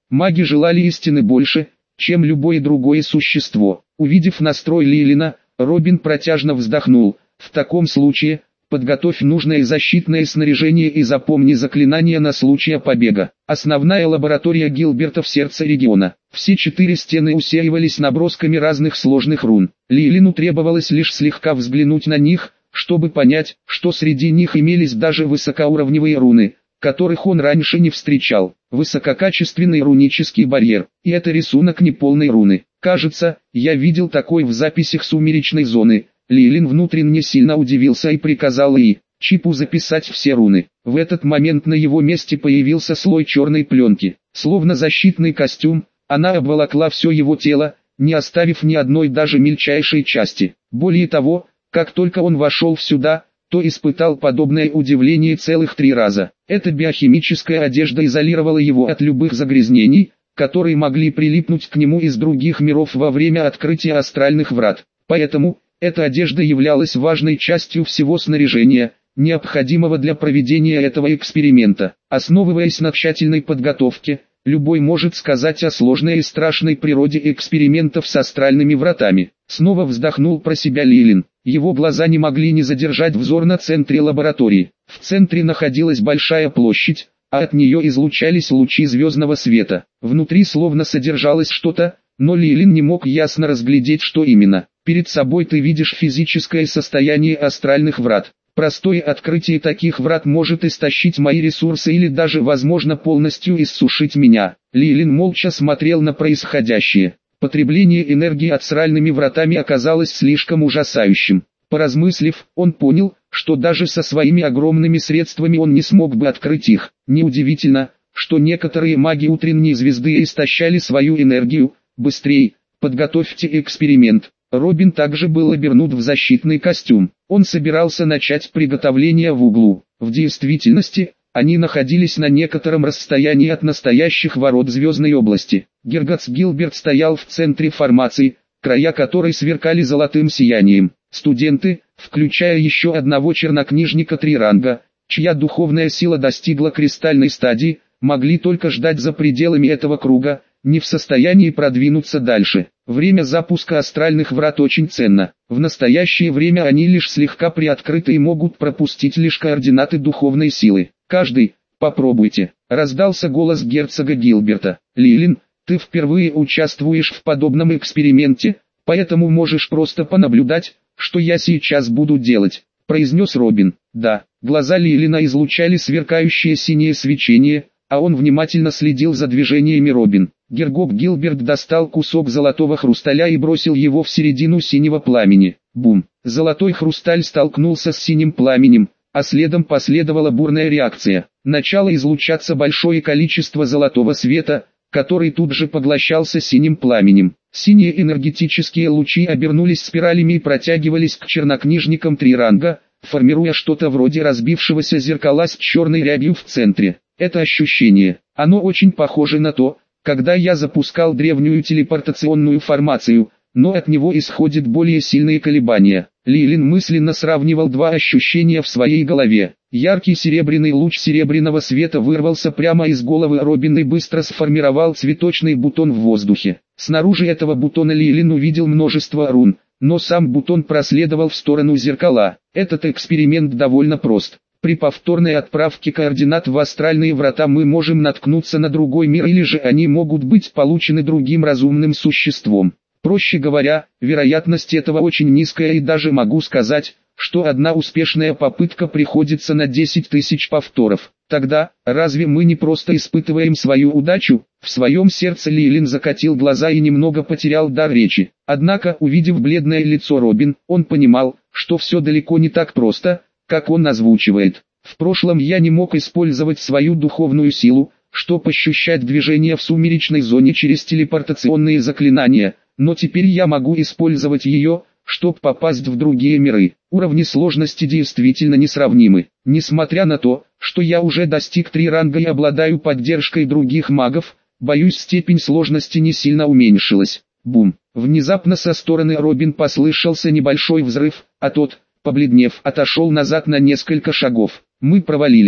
S1: Маги желали истины больше, чем любое другое существо. Увидев настрой Лилина, Робин протяжно вздохнул. В таком случае, подготовь нужное защитное снаряжение и запомни заклинание на случай побега. Основная лаборатория Гилберта в сердце региона. Все 4 стены усеивались набросками разных сложных рун. Лилину требовалось лишь слегка взглянуть на них, чтобы понять, что среди них имелись даже высокоуровневые руны, которых он раньше не встречал. Высококачественный рунический барьер. И это рисунок неполной руны. Кажется, я видел такой в записях сумеречной зоны. Лилин внутренне сильно удивился и приказал Чипу записать все руны. В этот момент на его месте появился слой черной пленки. Словно защитный костюм, она обволокла все его тело, не оставив ни одной даже мельчайшей части. Более того, как только он вошел сюда, то испытал подобное удивление целых 3 раза. Эта биохимическая одежда изолировала его от любых загрязнений, которые могли прилипнуть к нему из других миров во время открытия астральных врат. Поэтому, эта одежда являлась важной частью всего снаряжения, необходимого для проведения этого эксперимента. Основываясь на тщательной подготовке, любой может сказать о сложной и страшной природе экспериментов с астральными вратами. Снова вздохнул про себя Лилин. Его глаза не могли не задержать взор на центре лаборатории. В центре находилась большая площадь, а от нее излучались лучи звездного света. Внутри словно содержалось что-то, но Лилин не мог ясно разглядеть, что именно. Перед собой ты видишь физическое состояние астральных врат. Простое открытие таких врат может истощить мои ресурсы или даже, возможно, полностью иссушить меня. Лилин молча смотрел на происходящее. Потребление энергии астральными вратами оказалось слишком ужасающим. Поразмыслив, он понял, что даже со своими огромными средствами он не смог бы открыть их. Неудивительно, что некоторые маги утренней звезды истощали свою энергию. Быстрей, подготовьте эксперимент. Робин также был обернут в защитный костюм. Он собирался начать приготовление в углу. В действительности, они находились на некотором расстоянии от настоящих ворот Звездной области. Герготс Гилберт стоял в центре формации, края которой сверкали золотым сиянием. Студенты, включая еще одного чернокнижника 3 ранга, чья духовная сила достигла кристальной стадии, могли только ждать за пределами этого круга, не в состоянии продвинуться дальше. Время запуска астральных врат очень ценно. В настоящее время они лишь слегка приоткрыты и могут пропустить лишь координаты духовной силы. Каждый, попробуйте, раздался голос герцога Гилберта. Лилин, ты впервые участвуешь в подобном эксперименте, поэтому можешь просто понаблюдать, что я сейчас буду делать, произнес Робин. Да, глаза Лилина излучали сверкающее синее свечение, а он внимательно следил за движениями Робин. Гергот Гилберт достал кусок золотого хрусталя и бросил его в середину синего пламени. Бум! Золотой хрусталь столкнулся с синим пламенем, а следом последовала бурная реакция. Начало излучаться большое количество золотого света, который тут же поглощался синим пламенем. Синие энергетические лучи обернулись спиралями и протягивались к чернокнижникам 3 ранга, формируя что-то вроде разбившегося зеркала с черной рябью в центре. Это ощущение, оно очень похоже на то, когда я запускал древнюю телепортационную формацию, но от него исходят более сильные колебания. Лилин мысленно сравнивал 2 ощущения в своей голове. Яркий серебряный луч серебряного света вырвался прямо из головы Робин и быстро сформировал цветочный бутон в воздухе. Снаружи этого бутона Лилин увидел множество рун, но сам бутон проследовал в сторону зеркала. Этот эксперимент довольно прост. При повторной отправке координат в астральные врата мы можем наткнуться на другой мир, или же они могут быть получены другим разумным существом. Проще говоря, вероятность этого очень низкая, и даже могу сказать, что одна успешная попытка приходится на 10 тысяч повторов. Тогда, разве мы не просто испытываем свою удачу? В своем сердце Лилин закатил глаза и немного потерял дар речи. Однако, увидев бледное лицо Робин, он понимал, что все далеко не так просто, как он озвучивает. В прошлом я не мог использовать свою духовную силу, чтобы ощущать движение в сумеречной зоне через телепортационные заклинания, но теперь я могу использовать ее, чтобы попасть в другие миры. Уровни сложности действительно несравнимы. Несмотря на то, что я уже достиг 3 ранга и обладаю поддержкой других магов, боюсь, степень сложности не сильно уменьшилась. Бум! Внезапно со стороны Робин послышался небольшой взрыв, а тот, побледнев, отошел назад на несколько шагов. Мы провалились.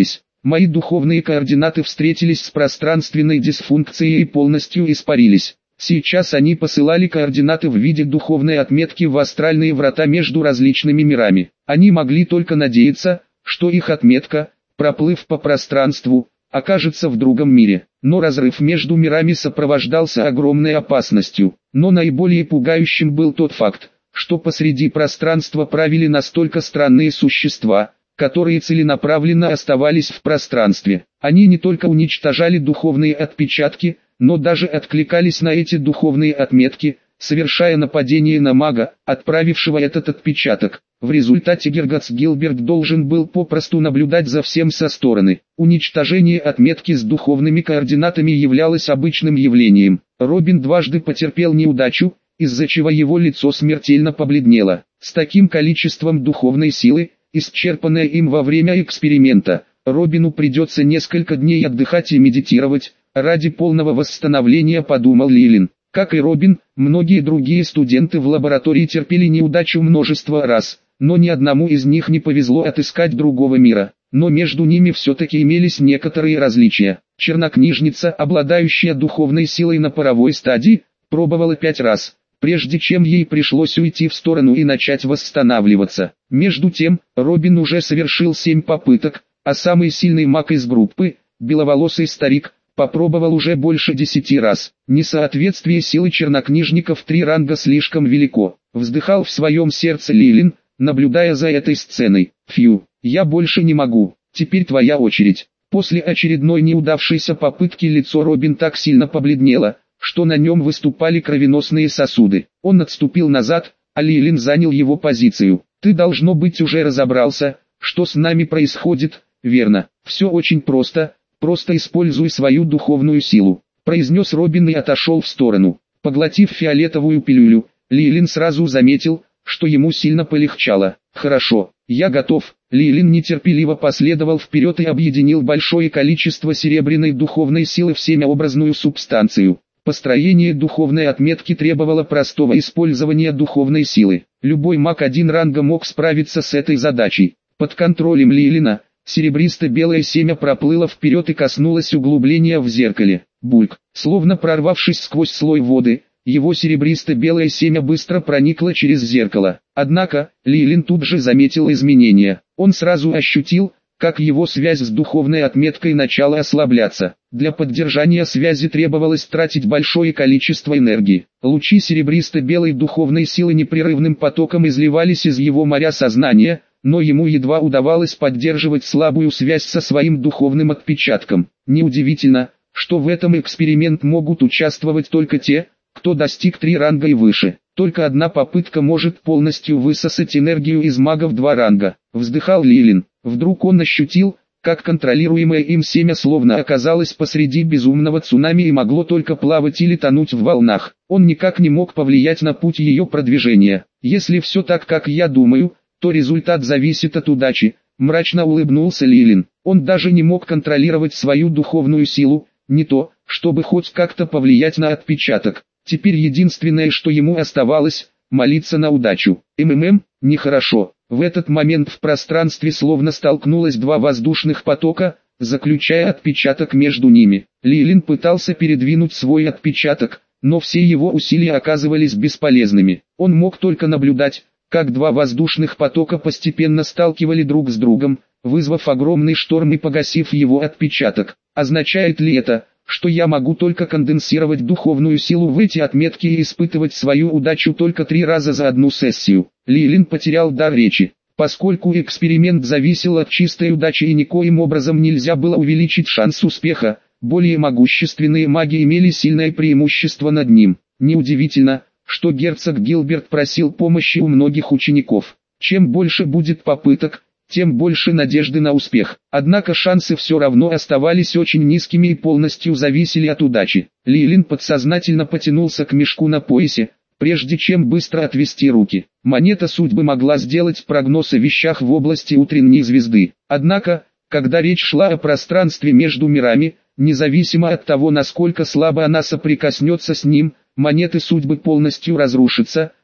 S1: Мои духовные координаты встретились с пространственной дисфункцией и полностью испарились. Сейчас они посылали координаты в виде духовной отметки в астральные врата между различными мирами. Они могли только надеяться, что их отметка, проплыв по пространству, окажется в другом мире. Но разрыв между мирами сопровождался огромной опасностью. Но наиболее пугающим был тот факт, что посреди пространства правили настолько странные существа, которые целенаправленно оставались в пространстве. Они не только уничтожали духовные отпечатки, но даже откликались на эти духовные отметки, совершая нападение на мага, отправившего этот отпечаток. В результате Герготс Гилберт должен был попросту наблюдать за всем со стороны. Уничтожение отметки с духовными координатами являлось обычным явлением. Робин дважды потерпел неудачу, из-за чего его лицо смертельно побледнело. С таким количеством духовной силы, исчерпанной им во время эксперимента, Робину придется несколько дней отдыхать и медитировать, ради полного восстановления, подумал Лилин. Как и Робин, многие другие студенты в лаборатории терпели неудачу множество раз, но ни одному из них не повезло отыскать другого мира. Но между ними все-таки имелись некоторые различия. Чернокнижница, обладающая духовной силой на паровой стадии, пробовала 5 раз, прежде чем ей пришлось уйти в сторону и начать восстанавливаться. Между тем, Робин уже совершил 7 попыток, а самый сильный маг из группы, беловолосый старик, попробовал уже больше 10 раз. Несоответствие силы чернокнижников 3 ранга слишком велико. Вздыхал в своем сердце Лилин, наблюдая за этой сценой. Фью, я больше не могу, теперь твоя очередь. После очередной неудавшейся попытки лицо Робин так сильно побледнело, что на нем выступали кровеносные сосуды. Он отступил назад, а Лилин занял его позицию. Ты должно быть уже разобрался, что с нами происходит, верно? Все очень просто, просто используй свою духовную силу, произнес Робин и отошел в сторону. Поглотив фиолетовую пилюлю, Лилин сразу заметил, что ему сильно полегчало. Хорошо, я готов. Лилин нетерпеливо последовал вперед и объединил большое количество серебряной духовной силы в семяобразную субстанцию. Построение духовной отметки требовало простого использования духовной силы. Любой маг 1 ранга мог справиться с этой задачей. Под контролем Лилина, серебристо-белое семя проплыло вперед и коснулось углубления в зеркале. Бульк, словно прорвавшись сквозь слой воды, его серебристо-белое семя быстро проникло через зеркало. Однако, Лилин тут же заметил изменения. Он сразу ощутил, как его связь с духовной отметкой начала ослабляться. Для поддержания связи требовалось тратить большое количество энергии. Лучи серебристо-белой духовной силы непрерывным потоком изливались из его моря сознания, но ему едва удавалось поддерживать слабую связь со своим духовным отпечатком. Неудивительно, что в этом эксперимент могут участвовать только те, кто достиг 3 ранга и выше. Только одна попытка может полностью высосать энергию из магов 2 ранга. Вздыхал Лилин. Вдруг он ощутил, как контролируемое им семя словно оказалось посреди безумного цунами и могло только плавать или тонуть в волнах. Он никак не мог повлиять на путь ее продвижения. Если все так, как я думаю, то результат зависит от удачи, мрачно улыбнулся Лилин. Он даже не мог контролировать свою духовную силу, не то, чтобы хоть как-то повлиять на отпечаток. Теперь единственное, что ему оставалось, молиться на удачу. Нехорошо. В этот момент в пространстве словно столкнулось 2 воздушных потока, заключая отпечаток между ними. Лилин пытался передвинуть свой отпечаток, но все его усилия оказывались бесполезными. Он мог только наблюдать, как 2 воздушных потока постепенно сталкивали друг с другом, вызвав огромный шторм и погасив его отпечаток. Означает ли это, что я могу только конденсировать духовную силу в эти отметки и испытывать свою удачу только 3 раза за одну сессию? Лилин потерял дар речи. Поскольку эксперимент зависел от чистой удачи и никоим образом нельзя было увеличить шанс успеха, более могущественные маги имели сильное преимущество над ним. Неудивительно, что герцог Гилберт просил помощи у многих учеников. Чем больше будет попыток, тем больше надежды на успех. Однако шансы все равно оставались очень низкими и полностью зависели от удачи. Лилин подсознательно потянулся к мешку на поясе, прежде чем быстро отвести руки. Монета судьбы могла сделать прогноз о вещах в области утренней звезды. Однако, когда речь шла о пространстве между мирами, независимо от того, насколько слабо она соприкоснется с ним, монеты судьбы полностью разрушатся,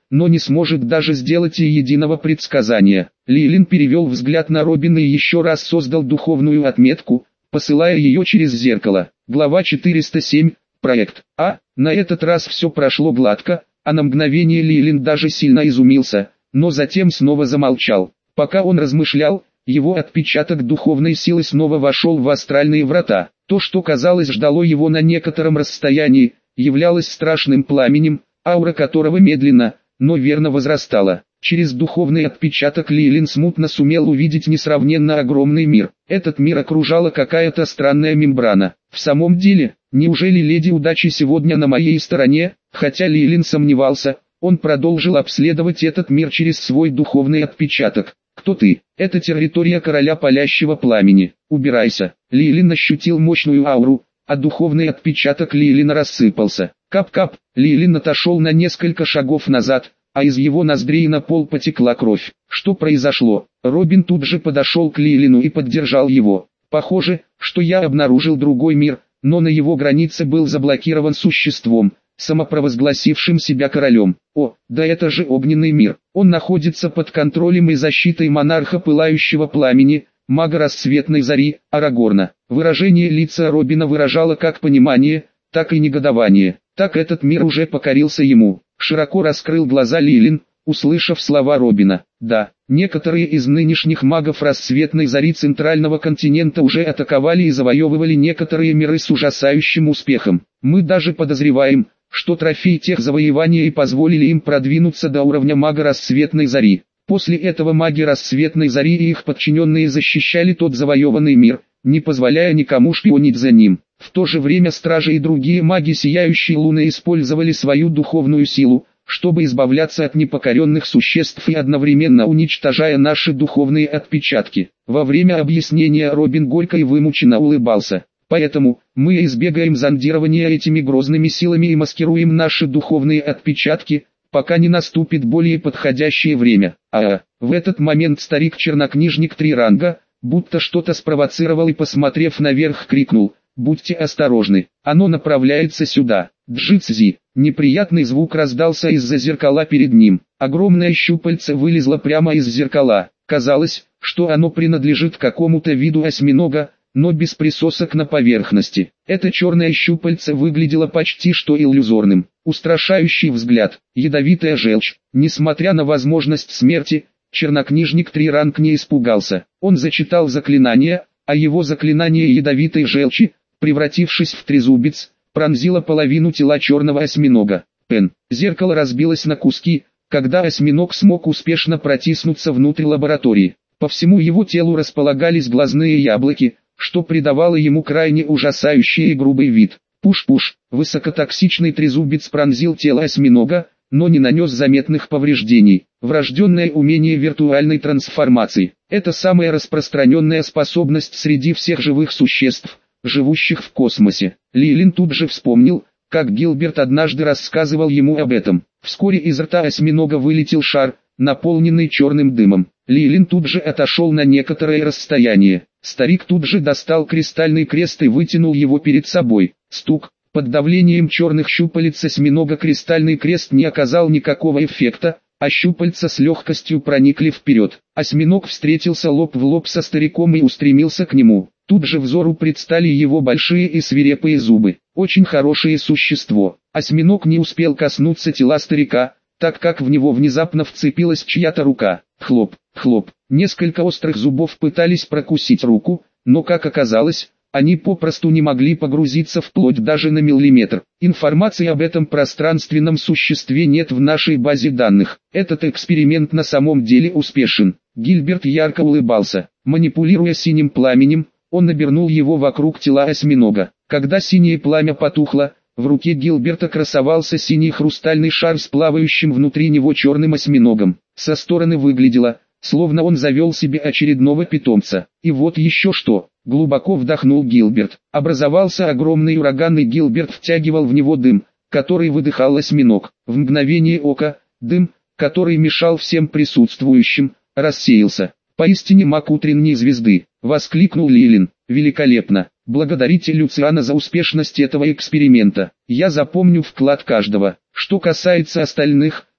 S1: но не сможет даже сделать и единого предсказания. Лилин перевел взгляд на Робина и еще раз создал духовную отметку, посылая ее через зеркало. Глава 407. Проект. На этот раз все прошло гладко, а на мгновение Лилин даже сильно изумился, но затем снова замолчал. Пока он размышлял, его отпечаток духовной силы снова вошел в астральные врата. То, что казалось ждало его на некотором расстоянии, являлось страшным пламенем, аура которого медленно, но верно возрастала. Через духовный отпечаток Лилин смутно сумел увидеть несравненно огромный мир. Этот мир окружала какая-то странная мембрана. В самом деле, неужели леди удачи сегодня на моей стороне? Хотя Лилин сомневался, он продолжил обследовать этот мир через свой духовный отпечаток. «Кто ты?» «Это территория короля палящего пламени. Убирайся». Лилин ощутил мощную ауру, а духовный отпечаток Лилина рассыпался. Кап-кап, Лилин отошел на несколько шагов назад, а из его ноздрей на пол потекла кровь. Что произошло? Робин тут же подошел к Лилину и поддержал его. Похоже, что я обнаружил другой мир, но на его границе был заблокирован существом, самопровозгласившим себя королем. Да это же огненный мир. Он находится под контролем и защитой монарха пылающего пламени, мага рассветной зари, Арагорна. Выражение лица Робина выражало как понимание, так и негодование. Так этот мир уже покорился ему. Широко раскрыл глаза Лилин, услышав слова Робина. Да, некоторые из нынешних магов рассветной зари центрального континента уже атаковали и завоевывали некоторые миры с ужасающим успехом. Мы даже подозреваем, что трофеи тех завоеваний и позволили им продвинуться до уровня мага рассветной зари. После этого маги рассветной зари и их подчиненные защищали тот завоеванный мир, не позволяя никому шпионить за ним. В то же время стражи и другие маги сияющей луны использовали свою духовную силу, чтобы избавляться от непокоренных существ и одновременно уничтожая наши духовные отпечатки. Во время объяснения Робин горько и вымученно улыбался. Поэтому, мы избегаем зондирования этими грозными силами и маскируем наши духовные отпечатки, пока не наступит более подходящее время. В этот момент старик-чернокнижник 3 ранга, будто что-то спровоцировал и, посмотрев наверх, крикнул: «Будьте осторожны, оно направляется сюда». Джицзи. Неприятный звук раздался из-за зеркала перед ним. Огромное щупальце вылезло прямо из зеркала. Казалось, что оно принадлежит какому-то виду осьминога, но без присосок на поверхности. Это черное щупальце выглядело почти что иллюзорным. Устрашающий взгляд, ядовитая желчь. Несмотря на возможность смерти, чернокнижник 3 ранг не испугался. Он зачитал заклинание, а его заклинание ядовитой желчи, превратившись в трезубец, пронзило половину тела черного осьминога. Зеркало разбилось на куски, когда осьминог смог успешно протиснуться внутрь лаборатории. По всему его телу располагались глазные яблоки, что придавало ему крайне ужасающий и грубый вид. Пуш-пуш, высокотоксичный трезубец пронзил тело осьминога, но не нанес заметных повреждений. Врожденное умение виртуальной трансформации – это самая распространенная способность среди всех живых существ, живущих в космосе. Лилин тут же вспомнил, как Гилберт однажды рассказывал ему об этом. Вскоре из рта осьминога вылетел шар, наполненный черным дымом. Лилин тут же отошел на некоторое расстояние. Старик тут же достал кристальный крест и вытянул его перед собой. Стук. Под давлением черных щупалец осьминога кристальный крест не оказал никакого эффекта, а щупальца с легкостью проникли вперед. Осьминог встретился лоб в лоб со стариком и устремился к нему. Тут же взору предстали его большие и свирепые зубы. Очень хорошее существо. Осьминог не успел коснуться тела старика, так как в него внезапно вцепилась чья-то рука. Хлоп, хлоп. Несколько острых зубов пытались прокусить руку, но, как оказалось, они попросту не могли погрузиться вплоть даже на миллиметр. Информации об этом пространственном существе нет в нашей базе данных. Этот эксперимент на самом деле успешен. Гильберт ярко улыбался. Манипулируя синим пламенем, он обернул его вокруг тела осьминога. Когда синее пламя потухло, в руке Гилберта красовался синий хрустальный шар с плавающим внутри него черным осьминогом. Со стороны выглядело, словно он завел себе очередного питомца. И вот еще что. Глубоко вдохнул Гилберт. Образовался огромный ураган, и Гилберт втягивал в него дым, который выдыхал осьминог. В мгновение ока, дым, который мешал всем присутствующим, рассеялся. «Поистине маг утренней звезды», — воскликнул Лилин. «Великолепно. Благодарите Люциана за успешность этого эксперимента. Я запомню вклад каждого. Что касается остальных,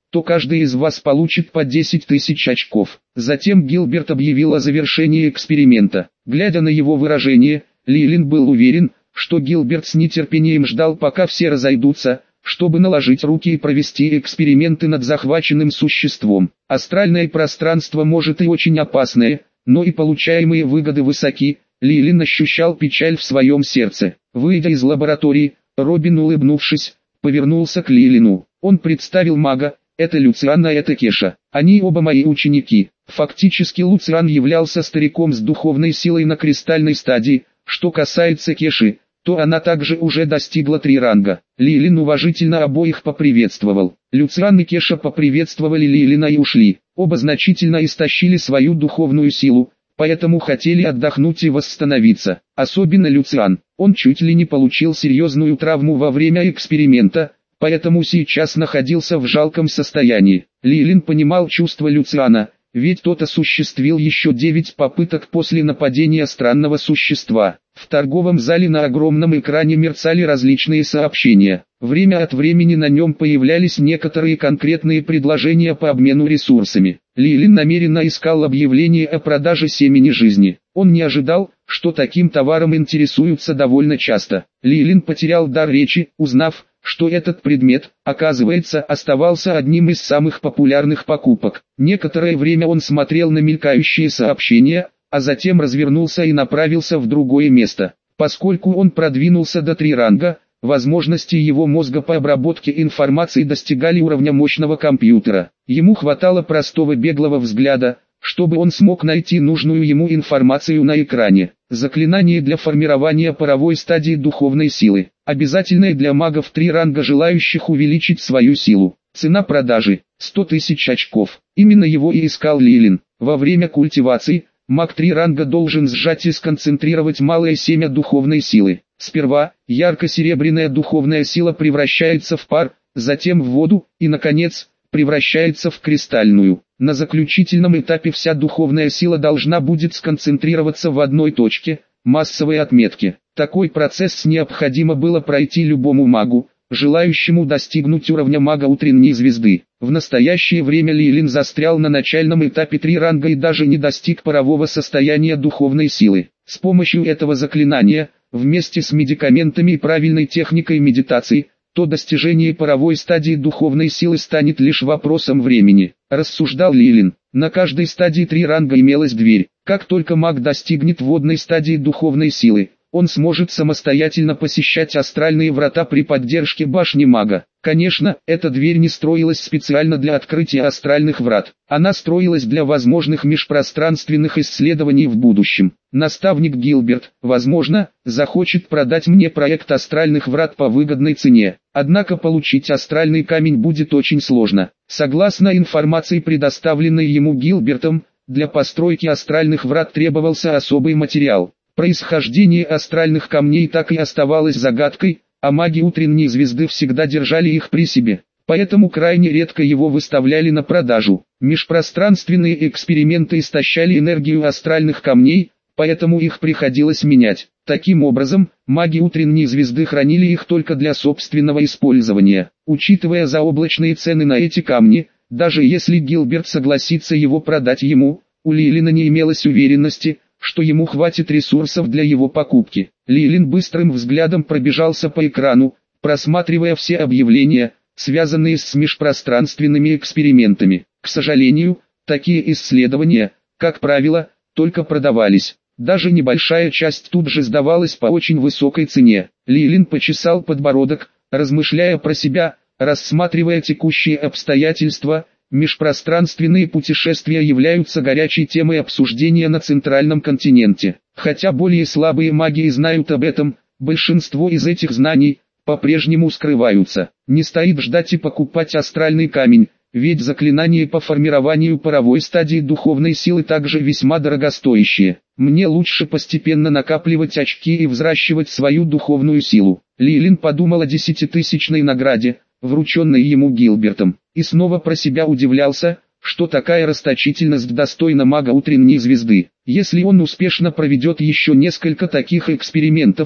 S1: то каждый из вас получит по 10 тысяч очков. Затем Гилберт объявил о завершении эксперимента. Глядя на его выражение, Лилин был уверен, что Гилберт с нетерпением ждал, пока все разойдутся, чтобы наложить руки и провести эксперименты над захваченным существом. Астральное пространство может и очень опасное, но и получаемые выгоды высоки. Лилин ощущал печаль в своем сердце. Выйдя из лаборатории, Робин, улыбнувшись, повернулся к Лилину. Он представил мага: это Люциан, а это Кеша. Они оба мои ученики. Фактически Люциан являлся стариком с духовной силой на кристальной стадии. Что касается Кеши, то она также уже достигла 3 ранга. Лилин уважительно обоих поприветствовал. Люциан и Кеша поприветствовали Лилина и ушли. Оба значительно истощили свою духовную силу, поэтому хотели отдохнуть и восстановиться. Особенно Люциан. Он чуть ли не получил серьезную травму во время эксперимента, поэтому сейчас находился в жалком состоянии. Лилин понимал чувства Люциана, ведь тот осуществил еще 9 попыток после нападения странного существа. В торговом зале на огромном экране мерцали различные сообщения. Время от времени на нем появлялись некоторые конкретные предложения по обмену ресурсами. Лилин намеренно искал объявление о продаже семени жизни. Он не ожидал, что таким товаром интересуются довольно часто. Лилин потерял дар речи, узнав, что этот предмет, оказывается, оставался одним из самых популярных покупок. Некоторое время он смотрел на мелькающие сообщения, а затем развернулся и направился в другое место. Поскольку он продвинулся до 3 ранга, возможности его мозга по обработке информации достигали уровня мощного компьютера. Ему хватало простого беглого взгляда, чтобы он смог найти нужную ему информацию на экране. Заклинание для формирования паровой стадии духовной силы. Обязательное для магов 3 ранга, желающих увеличить свою силу. Цена продажи – 100 тысяч очков. Именно его и искал Лилин. Во время культивации, маг 3 ранга должен сжать и сконцентрировать малое семя духовной силы. Сперва, ярко-серебряная духовная сила превращается в пар, затем в воду, и наконец, превращается в кристальную. На заключительном этапе вся духовная сила должна будет сконцентрироваться в одной точке, массовой отметке. Такой процесс необходимо было пройти любому магу, желающему достигнуть уровня мага утренней звезды. В настоящее время Лилин застрял на начальном этапе 3 ранга и даже не достиг парового состояния духовной силы. С помощью этого заклинания, вместе с медикаментами и правильной техникой медитации, то достижение паровой стадии духовной силы станет лишь вопросом времени, рассуждал Лилин. На каждой стадии 3 ранга имелась дверь. Как только маг достигнет водной стадии духовной силы, он сможет самостоятельно посещать астральные врата при поддержке башни мага. Конечно, эта дверь не строилась специально для открытия астральных врат. Она строилась для возможных межпространственных исследований в будущем. Наставник Гилберт, возможно, захочет продать мне проект астральных врат по выгодной цене. Однако получить астральный камень будет очень сложно. Согласно информации, предоставленной ему Гилбертом, для постройки астральных врат требовался особый материал. Происхождение астральных камней так и оставалось загадкой, а маги утренней звезды всегда держали их при себе, поэтому крайне редко его выставляли на продажу. Межпространственные эксперименты истощали энергию астральных камней, поэтому их приходилось менять. Таким образом, маги утренней звезды хранили их только для собственного использования. Учитывая заоблачные цены на эти камни, даже если Гилберт согласится его продать ему, у Лилина не имелось уверенности, что ему хватит ресурсов для его покупки. Лилин быстрым взглядом пробежался по экрану, просматривая все объявления, связанные с межпространственными экспериментами. К сожалению, такие исследования, как правило, только продавались. Даже небольшая часть тут же сдавалась по очень высокой цене. Лилин почесал подбородок, размышляя про себя, рассматривая текущие обстоятельства. Межпространственные путешествия являются горячей темой обсуждения на центральном континенте. Хотя более слабые маги и знают об этом, большинство из этих знаний по-прежнему скрываются. Не стоит ждать и покупать астральный камень, ведь заклинания по формированию паровой стадии духовной силы также весьма дорогостоящие. Мне лучше постепенно накапливать очки и взращивать свою духовную силу. Лилин подумал о 10-тысячной награде, врученной ему Гилбертом, и снова про себя удивлялся, что такая расточительность достойна мага утренней звезды. Если он успешно проведет еще несколько таких экспериментов,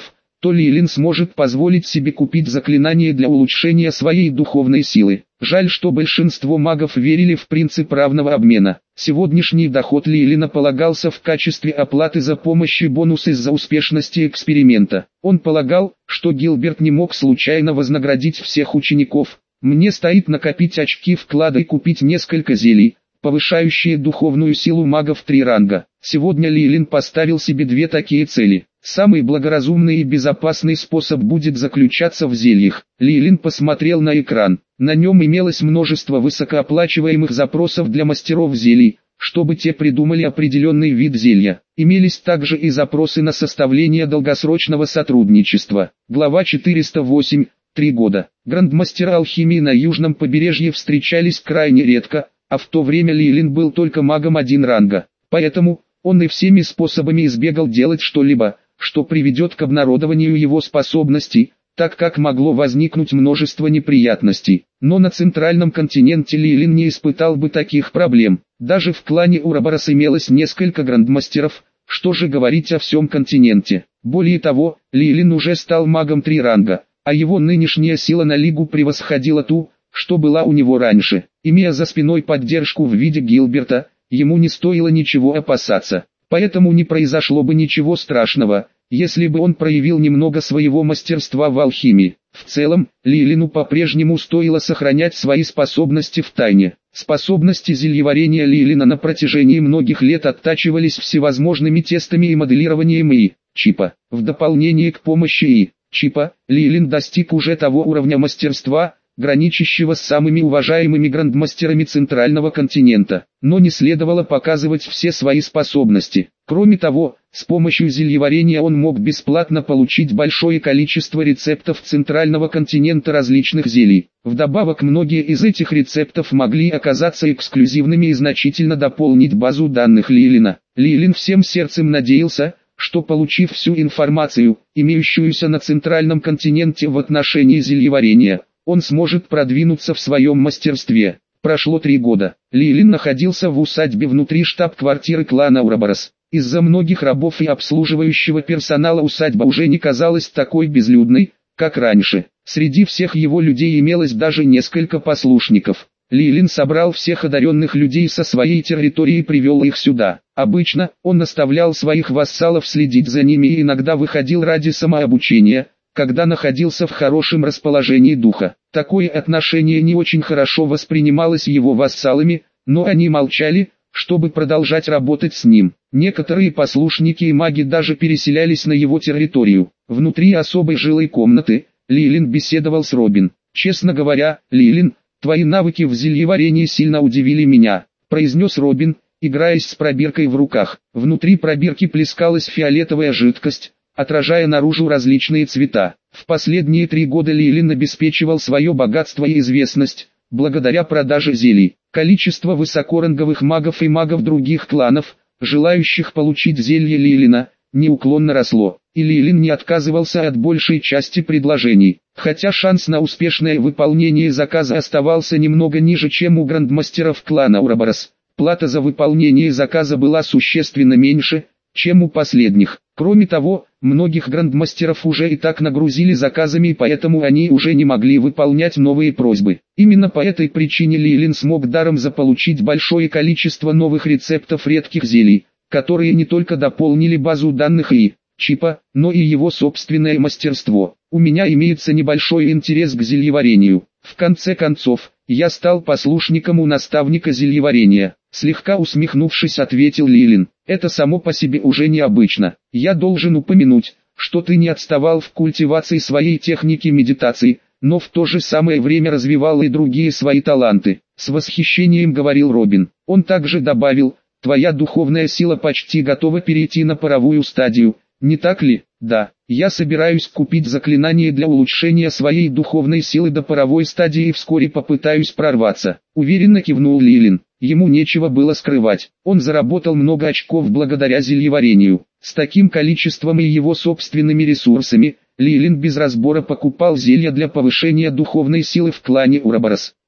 S1: то Лилин сможет позволить себе купить заклинание для улучшения своей духовной силы. Жаль, что большинство магов верили в принцип равного обмена. Сегодняшний доход Лилина полагался в качестве оплаты за помощь и бонус из-за успешности эксперимента. Он полагал, что Гилберт не мог случайно вознаградить всех учеников. Мне стоит накопить очки вклада и купить несколько зелий, повышающие духовную силу магов в 3 ранга. Сегодня Лилин поставил себе 2 такие цели. Самый благоразумный и безопасный способ будет заключаться в зельях. Лилин посмотрел на экран. На нем имелось множество высокооплачиваемых запросов для мастеров зелий, чтобы те придумали определенный вид зелья. Имелись также и запросы на составление долгосрочного сотрудничества. Глава 408. 3 года. Грандмастера алхимии на южном побережье встречались крайне редко, а в то время Лилин был только магом 1 ранга. Поэтому, он и всеми способами избегал делать что-либо, что приведет к обнародованию его способностей, так как могло возникнуть множество неприятностей. Но на центральном континенте Лилин не испытал бы таких проблем. Даже в клане Ураборос имелось несколько грандмастеров, что же говорить о всем континенте. Более того, Лилин уже стал магом 3 ранга, а его нынешняя сила на лигу превосходила ту, что была у него раньше. Имея за спиной поддержку в виде Гилберта, ему не стоило ничего опасаться. Поэтому не произошло бы ничего страшного, если бы он проявил немного своего мастерства в алхимии. В целом, Лилину по-прежнему стоило сохранять свои способности в тайне. Способности зельеварения Лилина на протяжении многих лет оттачивались всевозможными тестами и моделированием чипа. В дополнение к помощи чипа, Лилин достиг уже того уровня мастерства, граничащего с самыми уважаемыми грандмастерами центрального континента, но не следовало показывать все свои способности. Кроме того, с помощью зельеварения он мог бесплатно получить большое количество рецептов центрального континента различных зелий. Вдобавок многие из этих рецептов могли оказаться эксклюзивными и значительно дополнить базу данных Лилина. Лилин всем сердцем надеялся, что получив всю информацию, имеющуюся на центральном континенте в отношении зельеварения, он сможет продвинуться в своем мастерстве. Прошло 3 года. Лилин находился в усадьбе внутри штаб-квартиры клана Ураборос. Из-за многих рабов и обслуживающего персонала усадьба уже не казалась такой безлюдной, как раньше. Среди всех его людей имелось даже несколько послушников. Лилин собрал всех одаренных людей со своей территории и привел их сюда. Обычно, он наставлял своих вассалов следить за ними и иногда выходил ради самообучения, когда находился в хорошем расположении духа. Такое отношение не очень хорошо воспринималось его вассалами, но они молчали, чтобы продолжать работать с ним. Некоторые послушники и маги даже переселялись на его территорию. Внутри особой жилой комнаты, Лилин беседовал с Робин. «Честно говоря, Лилин, твои навыки в зельеварении сильно удивили меня», произнес Робин, играясь с пробиркой в руках. Внутри пробирки плескалась фиолетовая жидкость, отражая наружу различные цвета. В последние 3 года Лилин обеспечивал свое богатство и известность, благодаря продаже зелий. Количество высокоранговых магов и магов других кланов, желающих получить зелье Лилина, неуклонно росло, и Лилин не отказывался от большей части предложений. Хотя шанс на успешное выполнение заказа оставался немного ниже, чем у грандмастеров клана Ураборос, плата за выполнение заказа была существенно меньше, чем у последних. Кроме того, многих грандмастеров уже и так нагрузили заказами, и поэтому они уже не могли выполнять новые просьбы. Именно по этой причине Лилин смог даром заполучить большое количество новых рецептов редких зелий, которые не только дополнили базу данных чипа, но и его собственное мастерство. У меня имеется небольшой интерес к зельеварению. В конце концов, я стал послушником у наставника зельеварения. Слегка усмехнувшись, ответил Лилин. Это само по себе уже необычно. Я должен упомянуть, что ты не отставал в культивации своей техники медитации, но в то же самое время развивал и другие свои таланты. С восхищением говорил Робин. Он также добавил, твоя духовная сила почти готова перейти на паровую стадию, не так ли? Да, я собираюсь купить заклинание для улучшения своей духовной силы до паровой стадии и вскоре попытаюсь прорваться. Уверенно кивнул Лилин. Ему нечего было скрывать. Он заработал много очков благодаря зельеварению. С таким количеством и его собственными ресурсами, Лилин без разбора покупал зелья для повышения духовной силы в клане Ураборос.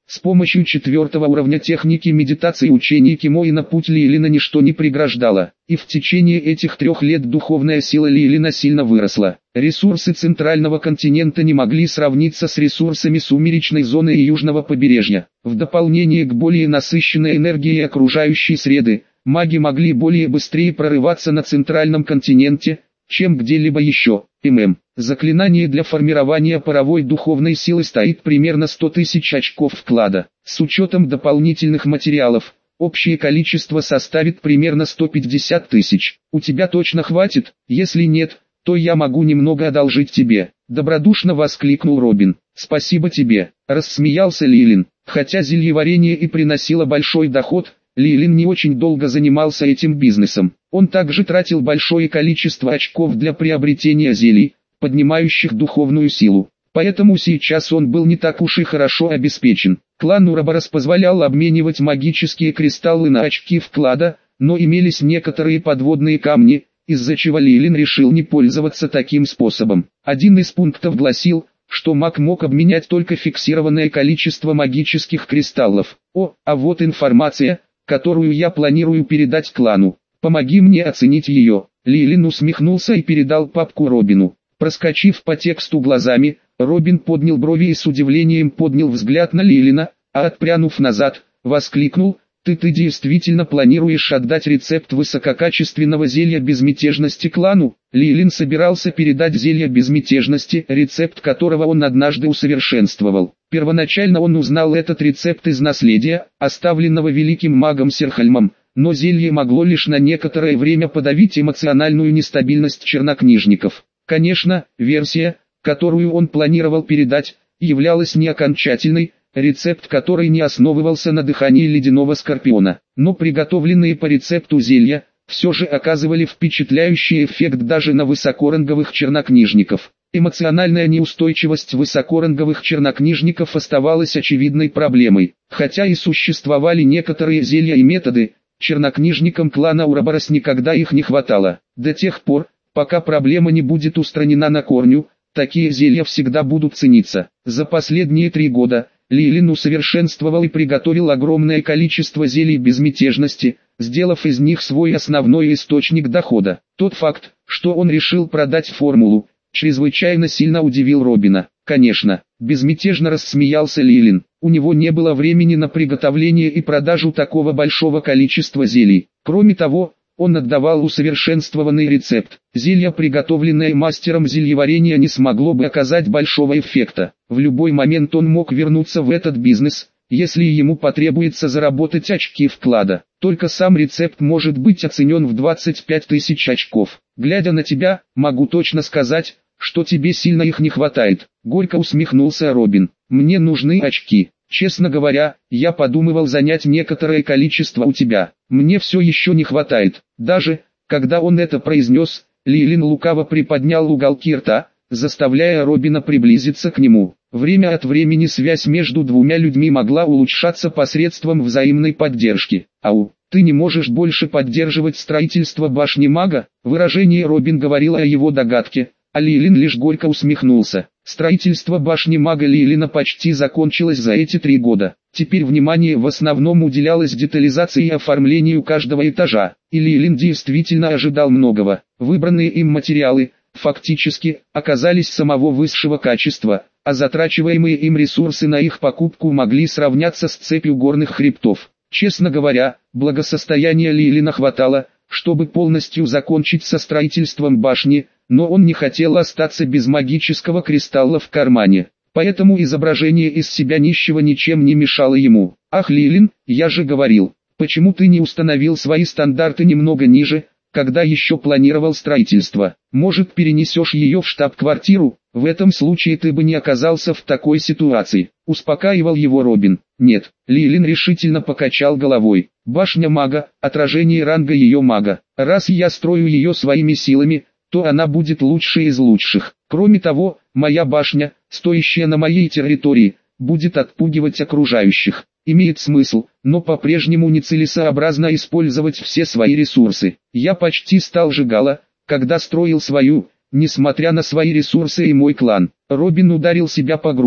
S1: С помощью 4-го уровня техники медитации и учения Кимоина путь Лилина ничто не преграждало, и в течение этих 3 лет духовная сила Лилина сильно выросла. Ресурсы центрального континента не могли сравниться с ресурсами сумеречной зоны и южного побережья. В дополнение к более насыщенной энергией окружающей среды, маги могли более быстрее прорываться на центральном континенте, чем где-либо еще. Заклинание для формирования паровой духовной силы стоит примерно 100 тысяч очков вклада. С учетом дополнительных материалов, общее количество составит примерно 150 тысяч. У тебя точно хватит? Если нет, то я могу немного одолжить тебе. Добродушно воскликнул Робин. Спасибо тебе, рассмеялся Лилин. Хотя зельеварение и приносило большой доход, Лилин не очень долго занимался этим бизнесом. Он также тратил большое количество очков для приобретения зелий, поднимающих духовную силу. Поэтому сейчас он был не так уж и хорошо обеспечен. Клан Ураборос позволял обменивать магические кристаллы на очки вклада, но имелись некоторые подводные камни, из-за чего Лилин решил не пользоваться таким способом. Один из пунктов гласил, что маг мог обменять только фиксированное количество магических кристаллов. А вот информация, которую я планирую передать клану. Помоги мне оценить ее. Лилин усмехнулся и передал папку Робину. Проскочив по тексту глазами, Робин поднял брови и с удивлением поднял взгляд на Лилина, а отпрянув назад, воскликнул: Ты действительно планируешь отдать рецепт высококачественного зелья безмятежности клану?» Лилин собирался передать зелье безмятежности, рецепт которого он однажды усовершенствовал. Первоначально он узнал этот рецепт из наследия, оставленного великим магом Серхальмом, но зелье могло лишь на некоторое время подавить эмоциональную нестабильность чернокнижников. Конечно, версия, которую он планировал передать, являлась не окончательной, рецепт которой не основывался на дыхании ледяного скорпиона, но приготовленные по рецепту зелья, все же оказывали впечатляющий эффект даже на высокоранговых чернокнижников. Эмоциональная неустойчивость высокоранговых чернокнижников оставалась очевидной проблемой, хотя и существовали некоторые зелья и методы, чернокнижникам клана Ураборос никогда их не хватало. До тех пор, пока проблема не будет устранена на корню, такие зелья всегда будут цениться. За последние 3 года Лилин усовершенствовал и приготовил огромное количество зелий безмятежности, сделав из них свой основной источник дохода. Тот факт, что он решил продать формулу, чрезвычайно сильно удивил Робина. Конечно, безмятежно рассмеялся Лилин. У него не было времени на приготовление и продажу такого большого количества зелий. Кроме того, он отдавал усовершенствованный рецепт. Зелье, приготовленное мастером зельеварения, не смогло бы оказать большого эффекта. В любой момент он мог вернуться в этот бизнес, если ему потребуется заработать очки вклада. Только сам рецепт может быть оценен в 25 тысяч очков. Глядя на тебя, могу точно сказать, что тебе сильно их не хватает. Горько усмехнулся Робин. Мне нужны очки. Честно говоря, я подумывал занять некоторое количество у тебя. Мне все еще не хватает. Даже, когда он это произнес, Лилин лукаво приподнял уголки рта, заставляя Робина приблизиться к нему. Время от времени связь между двумя людьми могла улучшаться посредством взаимной поддержки. «Ау, ты не можешь больше поддерживать строительство башни мага?» Выражение Робин говорило о его догадке, а Лилин лишь горько усмехнулся. Строительство башни мага Лилина почти закончилось за эти 3 года. Теперь внимание в основном уделялось детализации и оформлению каждого этажа, и Лилин действительно ожидал многого. Выбранные им материалы, фактически, оказались самого высшего качества, а затрачиваемые им ресурсы на их покупку могли сравняться с цепью горных хребтов. Честно говоря, благосостояния Лилина хватало, чтобы полностью закончить со строительством башни, но он не хотел остаться без магического кристалла в кармане. Поэтому изображение из себя нищего ничем не мешало ему. «Ах, Лилин, я же говорил, почему ты не установил свои стандарты немного ниже, когда еще планировал строительство? Может, перенесешь ее в штаб-квартиру? В этом случае ты бы не оказался в такой ситуации», — успокаивал его Робин. «Нет», — Лилин решительно покачал головой. «Башня мага, отражение ранга ее мага. Раз я строю ее своими силами, то она будет лучшей из лучших. Кроме того, моя башня, стоящая на моей территории, будет отпугивать окружающих. Имеет смысл, но по-прежнему нецелесообразно использовать все свои ресурсы. Я почти стал Жигала, когда строил свою, несмотря на свои ресурсы и мой клан». Робин ударил себя по груди,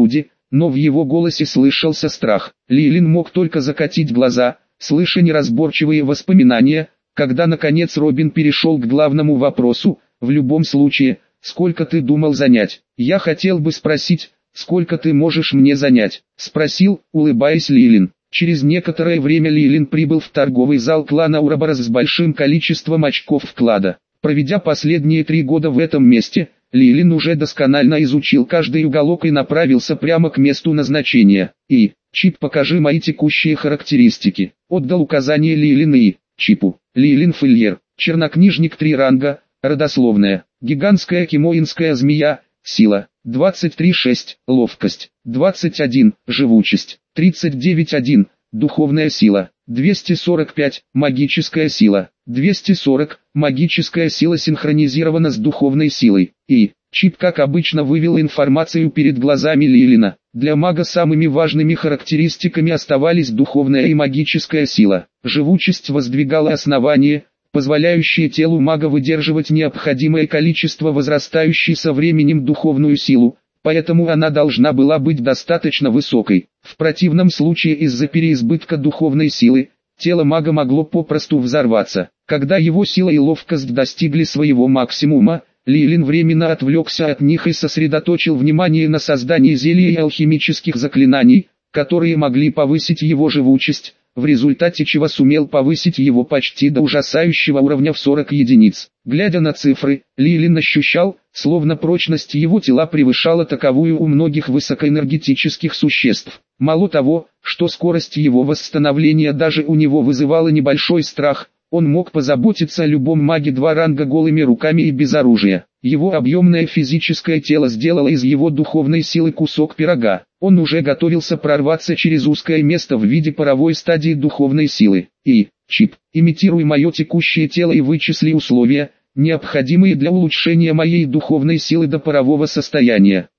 S1: но в его голосе слышался страх. Лилин мог только закатить глаза, слыша неразборчивые воспоминания, когда наконец Робин перешел к главному вопросу: в любом случае, сколько ты думал занять? Я хотел бы спросить, сколько ты можешь мне занять? Спросил, улыбаясь Лилин. Через некоторое время Лилин прибыл в торговый зал клана Ураборос с большим количеством очков вклада. Проведя последние 3 года в этом месте, Лилин уже досконально изучил каждый уголок и направился прямо к месту назначения. Чип, покажи мои текущие характеристики. Отдал указание Лилин и Чипу. Лилин Фильер, чернокнижник 3 ранга, родословная, гигантская кимоинская змея, сила, 23,6, ловкость, 21, живучесть, 39,1, духовная сила, 245, магическая сила, 240, магическая сила синхронизирована с духовной силой. Чип как обычно вывел информацию перед глазами Лилина. Для мага самыми важными характеристиками оставались духовная и магическая сила. Живучесть воздвигала основание, позволяющее телу мага выдерживать необходимое количество возрастающей со временем духовную силу, поэтому она должна была быть достаточно высокой. В противном случае из-за переизбытка духовной силы, тело мага могло попросту взорваться. Когда его сила и ловкость достигли своего максимума, Лилин временно отвлекся от них и сосредоточил внимание на создании зелий и алхимических заклинаний, которые могли повысить его живучесть, в результате чего сумел повысить его почти до ужасающего уровня в 40 единиц. Глядя на цифры, Лилин ощущал, словно прочность его тела превышала таковую у многих высокоэнергетических существ. Мало того, что скорость его восстановления даже у него вызывала небольшой страх, он мог позаботиться о любом маге 2 ранга голыми руками и без оружия. Его объемное физическое тело сделало из его духовной силы кусок пирога. Он уже готовился прорваться через узкое место в виде паровой стадии духовной силы. Чип, имитируй мое текущее тело и вычисли условия, необходимые для улучшения моей духовной силы до парового состояния.